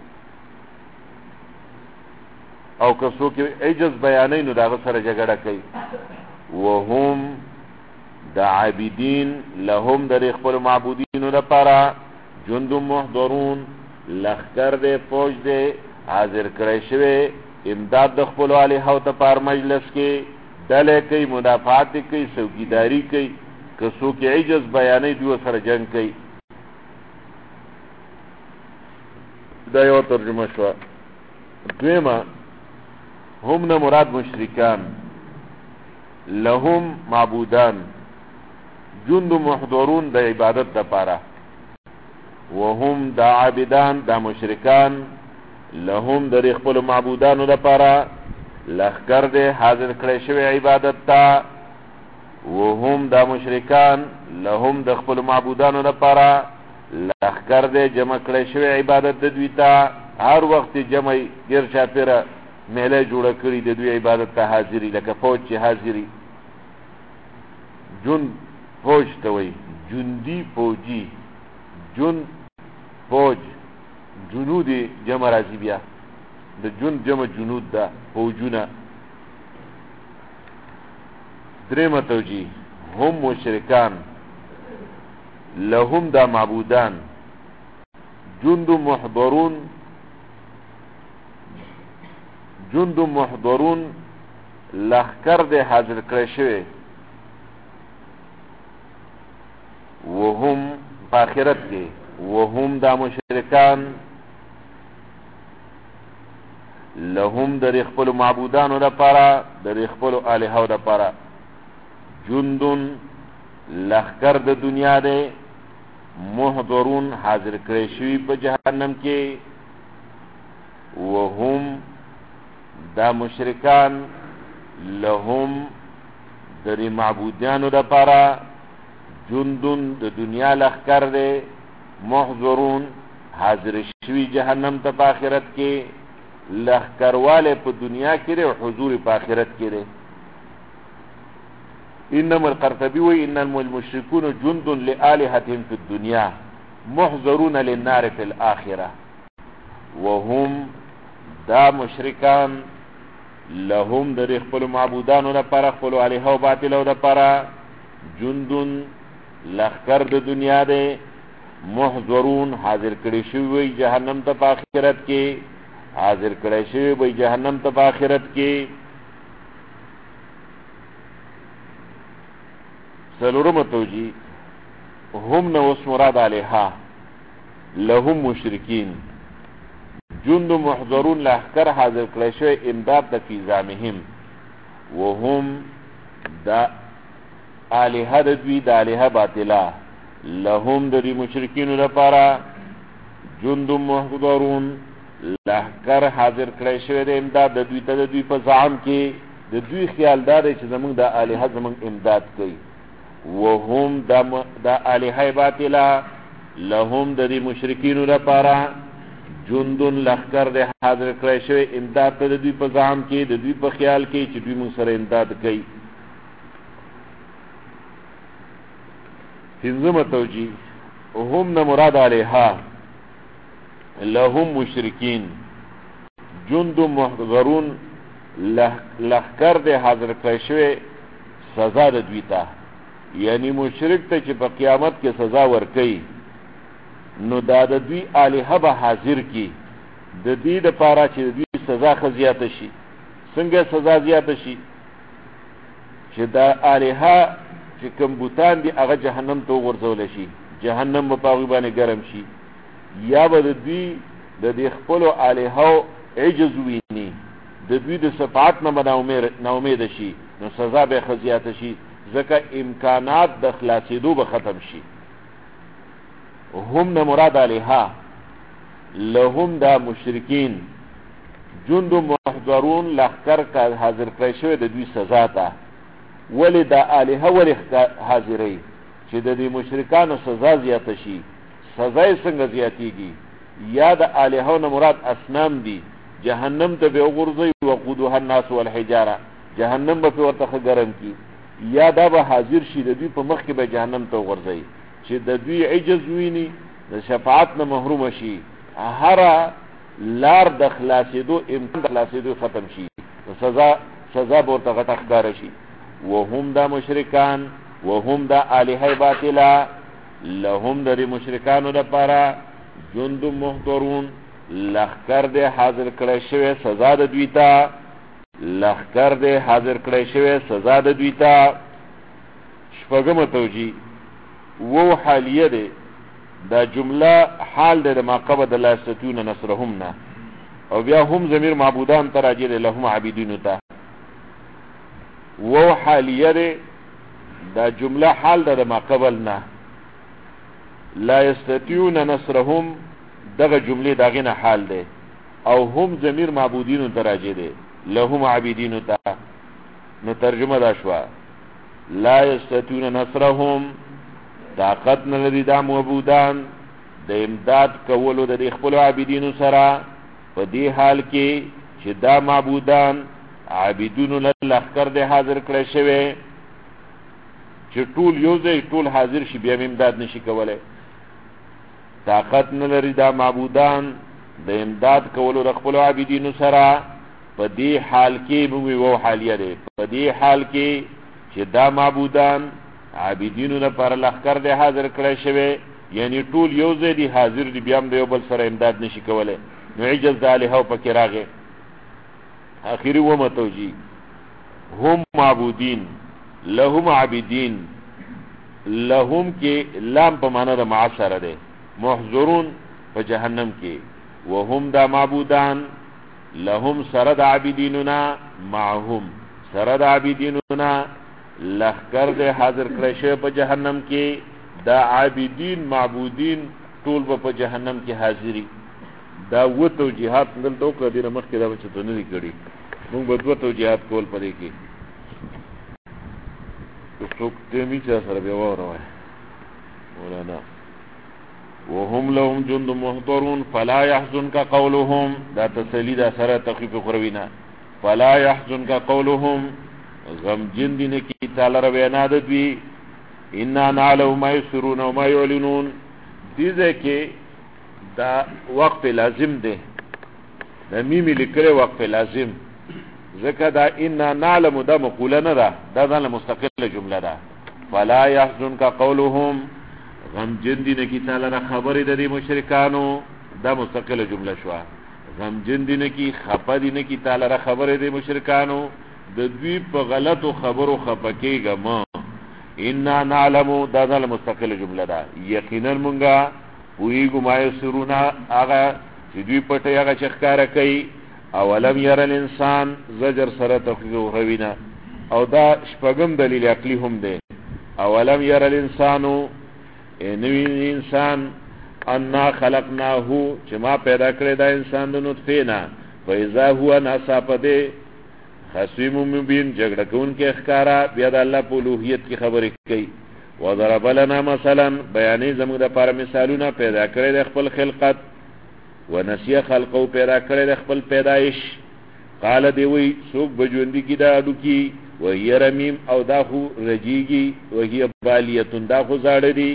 Speaker 2: او که څوک عجز بیانې نو داغه سره جګړه کوي وهم د عابدین لهم د خپل معبودینو لپاره جند محضرون لخر دے فوج دے حاضر کړی شوی امداد د خپل الها او ته پر مجلس کې ډلې کوي مدافعات کوي څوکیداری کوي که څوک عجز بیانې دوی سره جنگ کوي دا یو ترجمه شو دویمه هم نه مراد مشرکان لهم معبودان جند محضرون د عبادت لپاره وهم دا عابدان دا مشرکان لهم در خپل معبودانو لپاره لخر دے حاضر کړی شوی عبادت تا وهم دا مشرکان لهم د خپل معبودانو لپاره لخر دے جمع کړی شوی عبادت د دوی ته هر وخت جمع غیر چاپیره میله جوړه کړی د دوی عبادت ته حاضری لکه فوج چې حاضری جند فوج ته وای جندی فوجی جند فوج جنود جمع راځي بیا د جند جمع جنود ده فوجونه دریم توجیه هم مشرکان لهم دا معبودان جند محضرون لخکر دے حاضر کړی شوی وهم په آخرت کې وهم دا مشرکان لهم در خپل معبودانو لپاره در خپل الهو لپاره جندون لخکر د دنیا دی محضرون حاضر کړی شوی په جهنم کې وهم دا مشرکان لهم در معبودانو لپاره جندون د دنیا لخکر دی محضرون حاضر شوی جهنم ته په آخرت کې لخکرواله په دنیا کې دی او حضور په آخرت کې دی انما القرطبي وی انما المشركون جند لآلهتهم في الدنيا محضرون للنار في الآخرة وهم دا مشرکان لهم در خپل معبودانو لپاره خپل الهه او باطلو لپاره جندون لخکر د دنیا دی محضرون حاضر کړي شوی جهنم ته په آخرت کې حاضر کړي شوی جهنم ته په آخرت کې سلورم توجی هم نوس مراد علیها لهم مشرکین جند محضرون لخکر حاضر کړي شوی امداد د فی زامهم وهم دا الها د دوی د الها باطله لهم د مشرکین لپاره جند محضرون لخکر حاضر کړي شوی د امداد د دوی ته د دوی په زعم کې د دوی خیال دار چې زمونږ د الها زمونږ امداد کوي وهم دا الها باطله لهم د مشرکین لپاره جندون لخکر د حاضر کړی شوی امداد ته د دوی په زعم کې د دوی په خیال کې چې دوی موږ سره امداد کوي پنځم توجیه هم نه مراد علیها لهم مشرکین جند محضرون لخکر د حاضر کړی شوی سزا د دوی ته یعنی مشرک ته چې په قیامت کې سزا ورکړي نو دا د دوی الها به حاضر کی د دې لپاره چې د دوی سزا زیاته شي څنګه سزا زیاته شي چې دا الها چې کوم بوتان دي هغه جهنم ته ورځول شي جهنم په هغه باندې ګرم شي یا به د دوی د خپل الها عجز ویني د دوی د صفات نه نا امید شي نو سزا به زیاته شي ځکه امکانات د خلاصېدو به ختم شي هم نه مراد علیها لهم دا مشرکین جند محضرون لخکر کا حاضر کړی شوی د دوی سزا ته ولی دا الها ولی حاضری چې د دې مشرکانو سزا زیاته شي سزا یې څنګه زیاتیږي یا د الها نه مراد اصنام دي جهنم ته به وغورځي وقودها الناس والحجاره جهنم به ورته ګرم کی یا دا به حاضر شي د دوی په مخ کې به جهنم ته وغورځي چې د دوی عجز ویني د شفاعت نه محروم شي هر لار د خلاصېدو امکان د خلاصېدو ختم شي سزا به ورته غټه ښکاره شي وهم دا مشرکان وهم دا الهه باطله لهم د مشرکانو لپاره جند محضرون لخکر د حاضر کړی شوی سزا د دوی ته لخکر د حاضر کړی شوی سزا د دوی ته شپږم توجیه وو حالیه ده دا جمله حال ده ما قبل لا یستطيعون نصرهم نه او بیا هم ضمیر معبودان ته راجع ده لهم عابدین ته وو حالیه ده دا جمله حال ده ما قبل نه لا یستطيعون نصرهم دغه جمله داغه نه حال ده او هم ضمیر معبودین ته راجع ده لهم عابدین ته نو ترجمه دا شو لا یستطيعون نصرهم طاقت نه لري دا معبودان د امداد کولو د خپل عابدینو سره په دې حال کې چې دا معبودان عابدونو له لخر د حاضر کړی شوی چې ټول یو ځای ټول حاضر شي بیا امداد نشي کولای طاقت نه لري دا معبودان د امداد کولو د خپل عابدینو سره په دې حال کې به وو حالیه ده په دې حال کې چې دا معبودان عابدینو لپاره لښکر دی حاضر کړی شوی، یعنی ټول یو ځای دي حاضر دي، بیا هم د یو بل سره امداد نشي کولی. نو عجز د الهو پکې راغی. آخري ومه توجیه هم معبودین لهم عابدین، لهم کې لام په معنا د مع سره دی، محضرون په جهنم کې، وهم دا معبودان لهم سره د عابدینونا، معهم سره د عابدینونا لخکر دی حاضر کړی شوی په جهنم کې. دا عابدین معبودین ټول به په جهنم کې حاضری. دا و توجیهات دلته وکړه، دې نه مخکې دا چې ته نه دي کړي. موږ به دوه توجیهات کول په دې کې. څوک تیمي چا سره بیا واوروی مولانا. وهم لهم جند محضرون فلا يحزنك قولهم، دا تسلی دا سره تخفیف خروینا. فلا يحزنك قولهم، غم جن دینه کی تعالی را وینا د دوی. انا نعلم ما يسرون وما يعلنون، دیزه کې دا وقف لازم ده، دا میمی لیکره وقف لازم، ځکه دا انا نعلم دا مقوله نه ده، دا ځان مستقله جمله ده. فلا يحزنك قولهم، غم جن دینه کی تعالی را خبرې د دې مشرکانو، دا مستقله جمله شوه. غم جن دینه کی خپه دینه کی تعالی را خبرې د مشرکانو، د دوی په غلطو خبرو خپکیږه ما. انا نعلم دا ځان مستقله جمله ده، یقینا مونږه پوهیږو ما یسرونه هغه چې دوی پټه هغه چې ښکاره کوي. اولم ير الانسان زجر سره تخفیف روینه، او دا شپږم دلیل عقلی هم دی. اولم ير الانسان، نوی انسان، انا خلقناه چې ما پیدا کړی دا انسان د نطفه نه، فاذا هو ناصافده خصیم مبین، جګړه کوونکی ښکارا. بیا د الله په الوهیت کې خبرې کوي. وضرب لنا مثلا، بیانې زموږ دپاره مثالونه، پیدا کړی د خپل خلقت، ونسیه خلقو پیدا کړی د خپل پیدایش. قال دی وی څوک به ژوندي کي دا هډوکي، وهي رمیم، او دا خو رجیږي، وهي بالیتون، دا خو زاړه دي.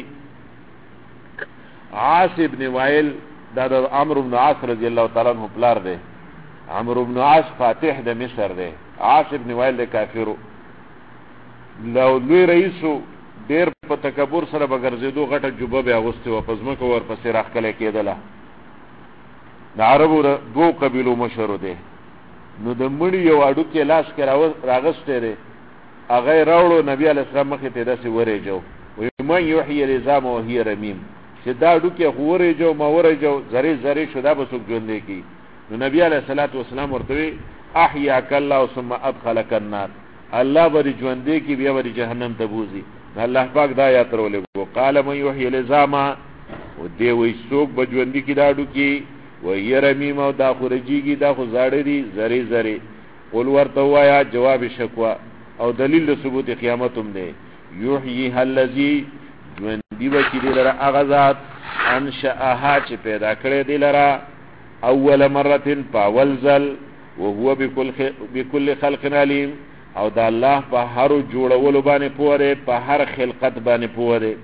Speaker 2: عاص ابن وائل دا د عمرو بن عاص رضی الله تعالی عنہ پلار دی. عمرو بن عاص فاتح د مصر دی. عاص ابن وائل د کافرو لو لوی رئیسو، ډیر په تکبر سره به ګرځېدو، غټه جوبه به اغوستې وه، په ځمکه ورپسې راښکلی کېدله. د عربو دوو قبیلو مشر دی. نو د مړي یو هډوکی لاس کې راغستی دی، هغه یې راوړو، نبي علیه السلام مخې ته یې داسې ورېجو، وایي من یحیي العظام وهي رمیم، چې دا هډوکی خو ورېجو ما ورېجو، زرې زرې شو، دا به څوک ژوندی کړي. نو نبي علیه السلام ورته وی احیاک الله ثم ادخلک النار، الله به دې ژوندی کړي، بیا به دې جهنم ته بوځي. الله پاک دا آیات راولېږو، قال من یحیي العظام، دی وایي څوک به ژوندي کړي دا هډوکي، وهي رمیم، او دا خو رجیږي، دا خو زاړه دي، زرې زرې. قل ورته ووایه جواب شکوه او دلیل د ثبوت قیامت هم دی. یحییها الذی، ژوندي به کړي دې لره هغه ذات، انشأها چې پیدا کړی دې لره، اول مرتين په اول ځل، وهو بكل خلق علیم، او دا الله په هر جوړولو باندې پوه دی، په هر خلقت باندې پوه دی.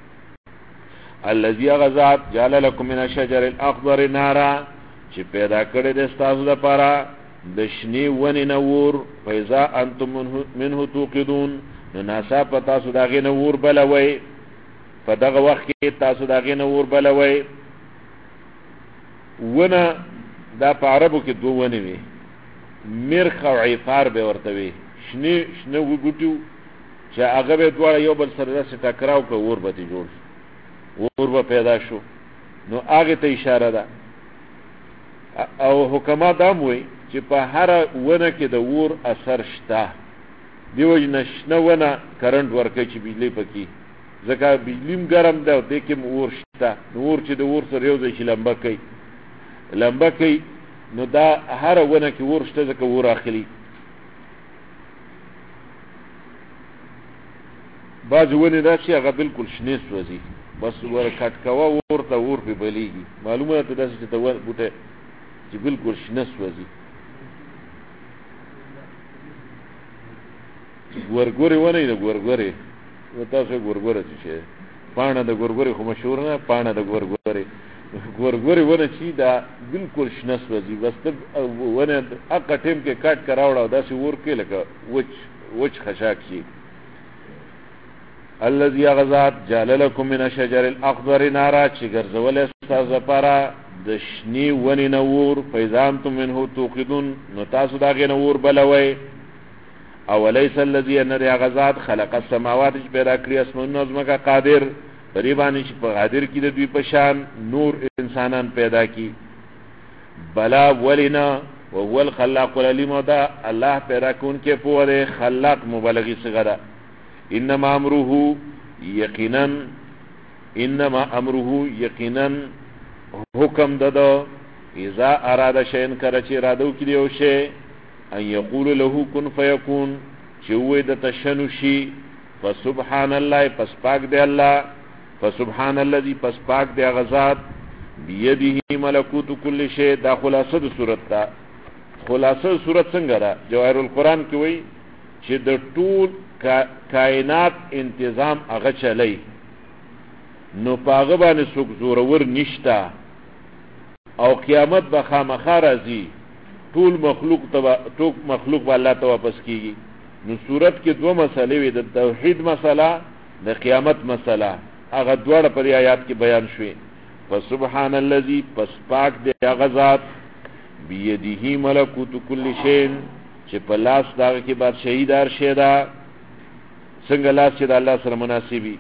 Speaker 2: الذي غزات جعل لكم من الشجر الاخضر نارا، چې پیدا کړی د ستاسو لپاره د شنې ونې نه اور، فاذا انتم منه توقدون، نو ناڅاپه په تاسو د هغې نه اور بلوئ، په دغه وخت کې تاسو د هغې نه اور بلوئ. ونه دا په عربو کې دوه ونې وي، مرخ او عفار به ورته وي، شنه بوټي چې هغه به دواړه یو بل سره داسې ټکراو کړه، اور به ترې جوړ شو، اور به پیدا شو. نو هغې ته اشاره ده. او حکما دا هم وایي چې په هره ونه کې د اور اثر شته، دې وجې نه شنه ونه کرنټ ورکوي چې بجلۍ پکې، ځکه بجلي هم ګرم ده او دې کې هم اور شته. نو اور چې د اور سره یو ځای شي لمبه کوي، نو دا هره ونه کې اور شته، ځکه اور اخلي. بعضې ونې داسې هغه بلکل شنې سوځي، بس ور کټ کوه اور ته، اور پې بلیږي. معلومه ده ته داسې چې ته بوټی چې بلکل شنه سوځي. ګورګورې ونه یې د ګورګورې، تاسو ګورګوره څه شی، پاڼه د ګورګورې خو مشهور نه، پاڼه د ګورګورې ونه چې دا بلکل شنه سوځي. بس ته ونه هغه ټیم کې کټ که راوړه او داسې اور کې لکه وچ خشاک شي، الذي غزات جعل لكم من الشجر الاخضر نارا چې ګرځول استاذ لپاره د شنی ونی نور فاذا انتم منه توقدون نو تاسو دا غي نور بلوي اوليس الذي ان غزات خلق السماوات چې پیدا کړی اسمانونه زمکه قادر قریبانی چې په قادر کې د دوی په شان نور انسانان پیدا کی بلا ولنا وهو الخلاق العليم دا الله پیدا کون کې په خلاق مبالغه صغرا انما امره یقینا حکم ددو اذا اراد شيئا کرچ ارادو کې دیو شی ان یقول له کن فیکون چې وې د تشنشی فسبحان الله پس پاک دی الله فسبحان الذي پس پاک دی غزاد بيده ملکوت كل شيء. دا خلاصه د صورت تا خلاصه صورت څنګه را جواهر القرآن کې وایي چې د ټول کائنات انتظام هغه چلی نو پاغه باندې څوک زورور نشتا او قیامت به خامخا راځي ټول مخلوق به الله ته واپس کیږي. نو صورت کې دوه مسلې وي د توحید مسله د قیامت مسله هغه دواړه په آیات کې بیان شوي. فسبحان الذي پس پاک دی هغه ذات بيده ملکوت كل شيء چې په لاس داغه کې بادشاہي دار شه دا څنګه لاس چې د الله سره مناسبي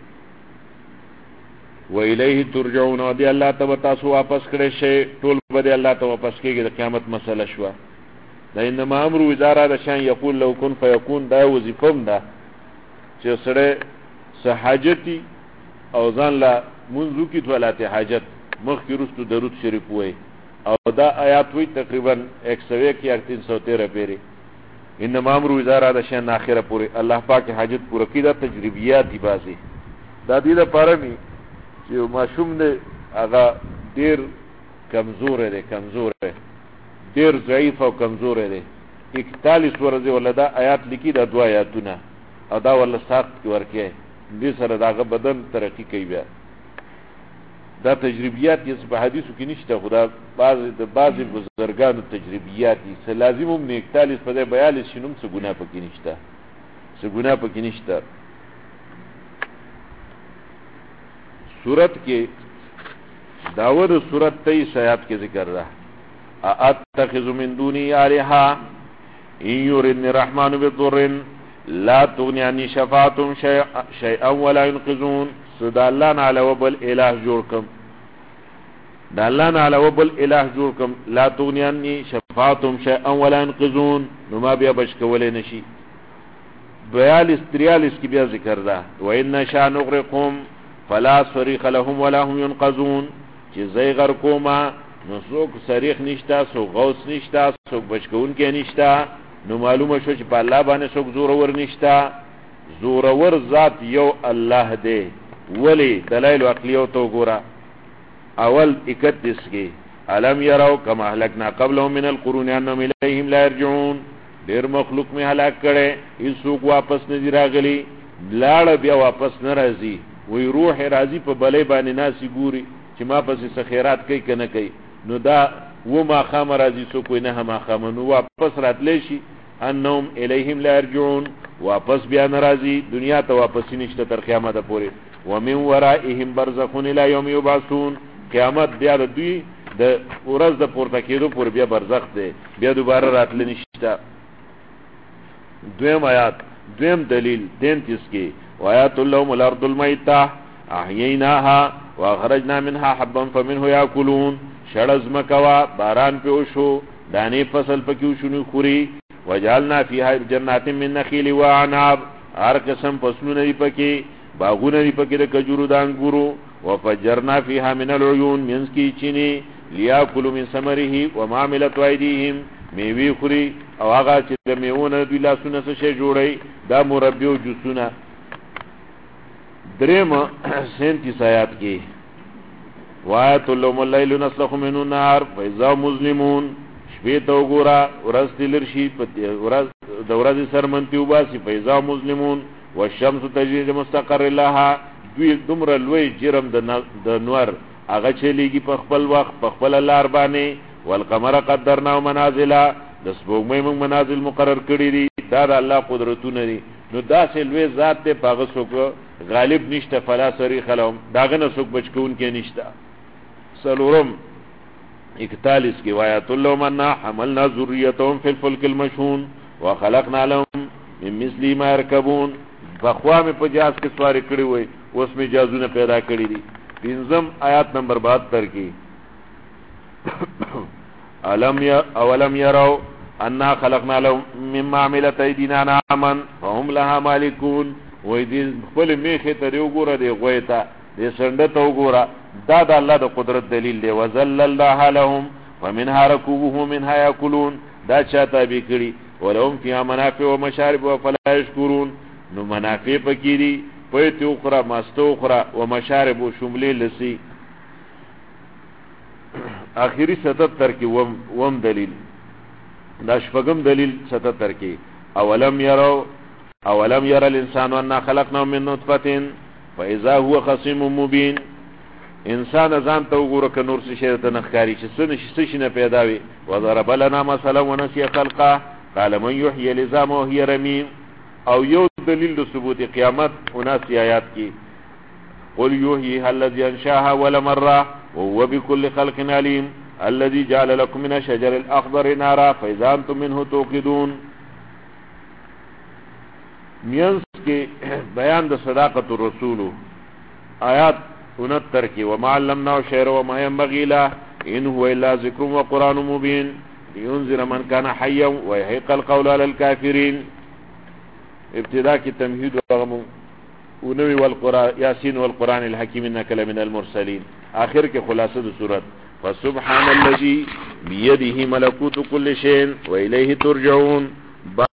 Speaker 2: و الیه ترجعون دی الله ته تاسو واپس کړئ شي ټول به الله ته واپس کېږي د قیامت مسله شو. دا انما امر اداره د شان یقول لو کن فیکون دا وظیفم ده چې سره صحاجتی او ځان لا منذ کی ولات حاجت مخکې رستو درود شریف وای او دا آیات وی تقریبا 101 یا 313 پیری انما امر اداره د شان اخره پوری الله پاک حاجت پوره کیدا تجربیات دی بازي دا دې لپاره ني چې ماشوم دې هغه ډیر کمزور دی ډیر ضعیف او کمزور دی 41 ورځې ولدا آیات لیکي دا دوا آیاتونه او دا ول سخت ورکه دې سره داغه بدن ترقی کوي بیا دا تجربیات یې په حدیثو کې نشته خدا بعضی بزرګانو تجربیات یې لازم هم 41 په 42 شنوم څه ګناه پکې نشته سورت کې داود سورت 23 آیات کې ذکر رہا اتخذ من دوني آلهة ان يردني الرحمن بضر لا تغني عني شفاعتهم شيئا ولا ينقذون. سدالان على وبل اله جوړکم دالان على وبل اله جوړکم لا تغني عني شفاعتهم شيئا ولا ينقذون نو ما بیا بچ کولې نشي. 43 کې بیا ذکر ده وان شاء نغرقهم فلا صريخ لهم ولا هم ينقذون چې زي غر کوما نو څوک صریخ نشتا څوک غوث نشتا څوک بچکون کې نشتا نو معلومه شو چې په الله باندې څوک زورور نشتا. زورور ذات یو الله دی. ولی دلائل عقلیو تو ګورا اول 31 کې علم يروا كما اهلكنا قبلهم من القرون انهم اليهم لا يرجعون. ډیر مخلوق می هلاک کړي هیڅوک واپس نه دی راغلي لاړ بیا واپس نه راځي وی روح راضی په بلې باندې ناسي ګوري چې ما پسې خیرات کوي کنه کوي نو دا و ما خام راضی سو کوئی نه ما خام نو واپس راتلی شي انهم الیهم لا يرجعون واپس بیا ناراضی دنیا ته واپس نشته تر قیامت پورې. ومن ورائهم برزخ الى يوم يبعثون. قیامت بیا د دوی د ورځ د پورته کېدو پورې بیا برزخ دی بیا دوباره راتلی نشته. دویم آیات دویم دلیل 33 کې وآيات لهم الأرض الميتة أحييناها وأخرجنا منها حبا فمنه يأكلون. شړز مکوا باران په وشو دانه فصل پکې وشونی خوري وجعلنا فيها جنات من نخيل وعناب هر قسم فصلونه دی پکې باغونه دی پکې د کجورو د انګورو وفجرنا فيها من العيون منس کی چینی ليأكلوا من ثمره وما عملت أيديهم میوه خوري او هغه چې د میوونه د لاسونو څخه جوړي دا مربي او جوسونه. دریم 37 آیات کې وآیت لهم الليل نسلخ منه النهار فإذا مظلمون. شپې ته وګوره ورځ تلرشي د ورځې سرمنتي وباسي فإذا مظلمون والشمس تجري لمستقر لها. دوی دومره لوی جرم د نور هغه چلیږي په خپل وخت په خپل لار باندې. والقمر قدرناه منازل د سپوږمۍ موږ منازل مقرر کړی دي دا د الله قدرتونه دي. نو داسې لوی ذات دی په هغه څوک غالب نشته فلا صریخ لهم داغه نه څوک بچ کوونکی نشته. څلورم 41 کې وآیات لهم انا حملنا ذریتهم فی الفلک المشحون وخلقنا لهم من مثل ما يركبون. بخوا مې په جهاز کې سواری کړی وای اوس مې جهازونه پیدا کړی دي. پنځم آیات نمبر 72 کې اولم يروا انا خلقنا لهم مما عملت ايدينا نعما فهم لها مالكون. وای دې خپل میخه ته وګوره دی غویته دې سنده ته وګوره دا د الله د قدرت دلیل دی. وذللناها لهم ومنها ركوبهم ومنها ياكلون دا چاته به کړي ولهم فيها منافع ومشارب وفلا يشكرون. نو منافع پکې دي پېته اخرى ماستو اخرى ومشارب شملې لسی. اخیری 77 کې وم دلیل دا شپږم دلیل 77 کې اولم ير الانسان انا خلقناه من نطفه فاذا هو خصيم مبين. انسان ځان ته وګوره ک نور څه شی ته نخکاری چې څه شي نه پیدا وي. وضرب لنا مثلا ونسي خلقه قال من يحيي العظام وهي رميم. او یو دلیل د ثبوت قیامت 79 آیات کې قل يحييها الذي انشاها ولا مره وهو بكل خلق عليم الذي جعل لكم من الشجر الاخضر نارا فاذا انتم منه توقدون. مینس کې بیان د صداقت الرسول آیات 69 کې وما علمناه شعر وما ينبغي له ان هو الا ذكر وقران مبين لينذر من كان حيا ويحق القول على الكافرين. ابتداء کی تمهید وغم ونوی والقرآن یاسین والقرآن الحکیم انک لمن المرسلین. آخر کے خلاصہ د سورت فسبحان الذي بيده ملكوت كل شيء وإليه ترجعون.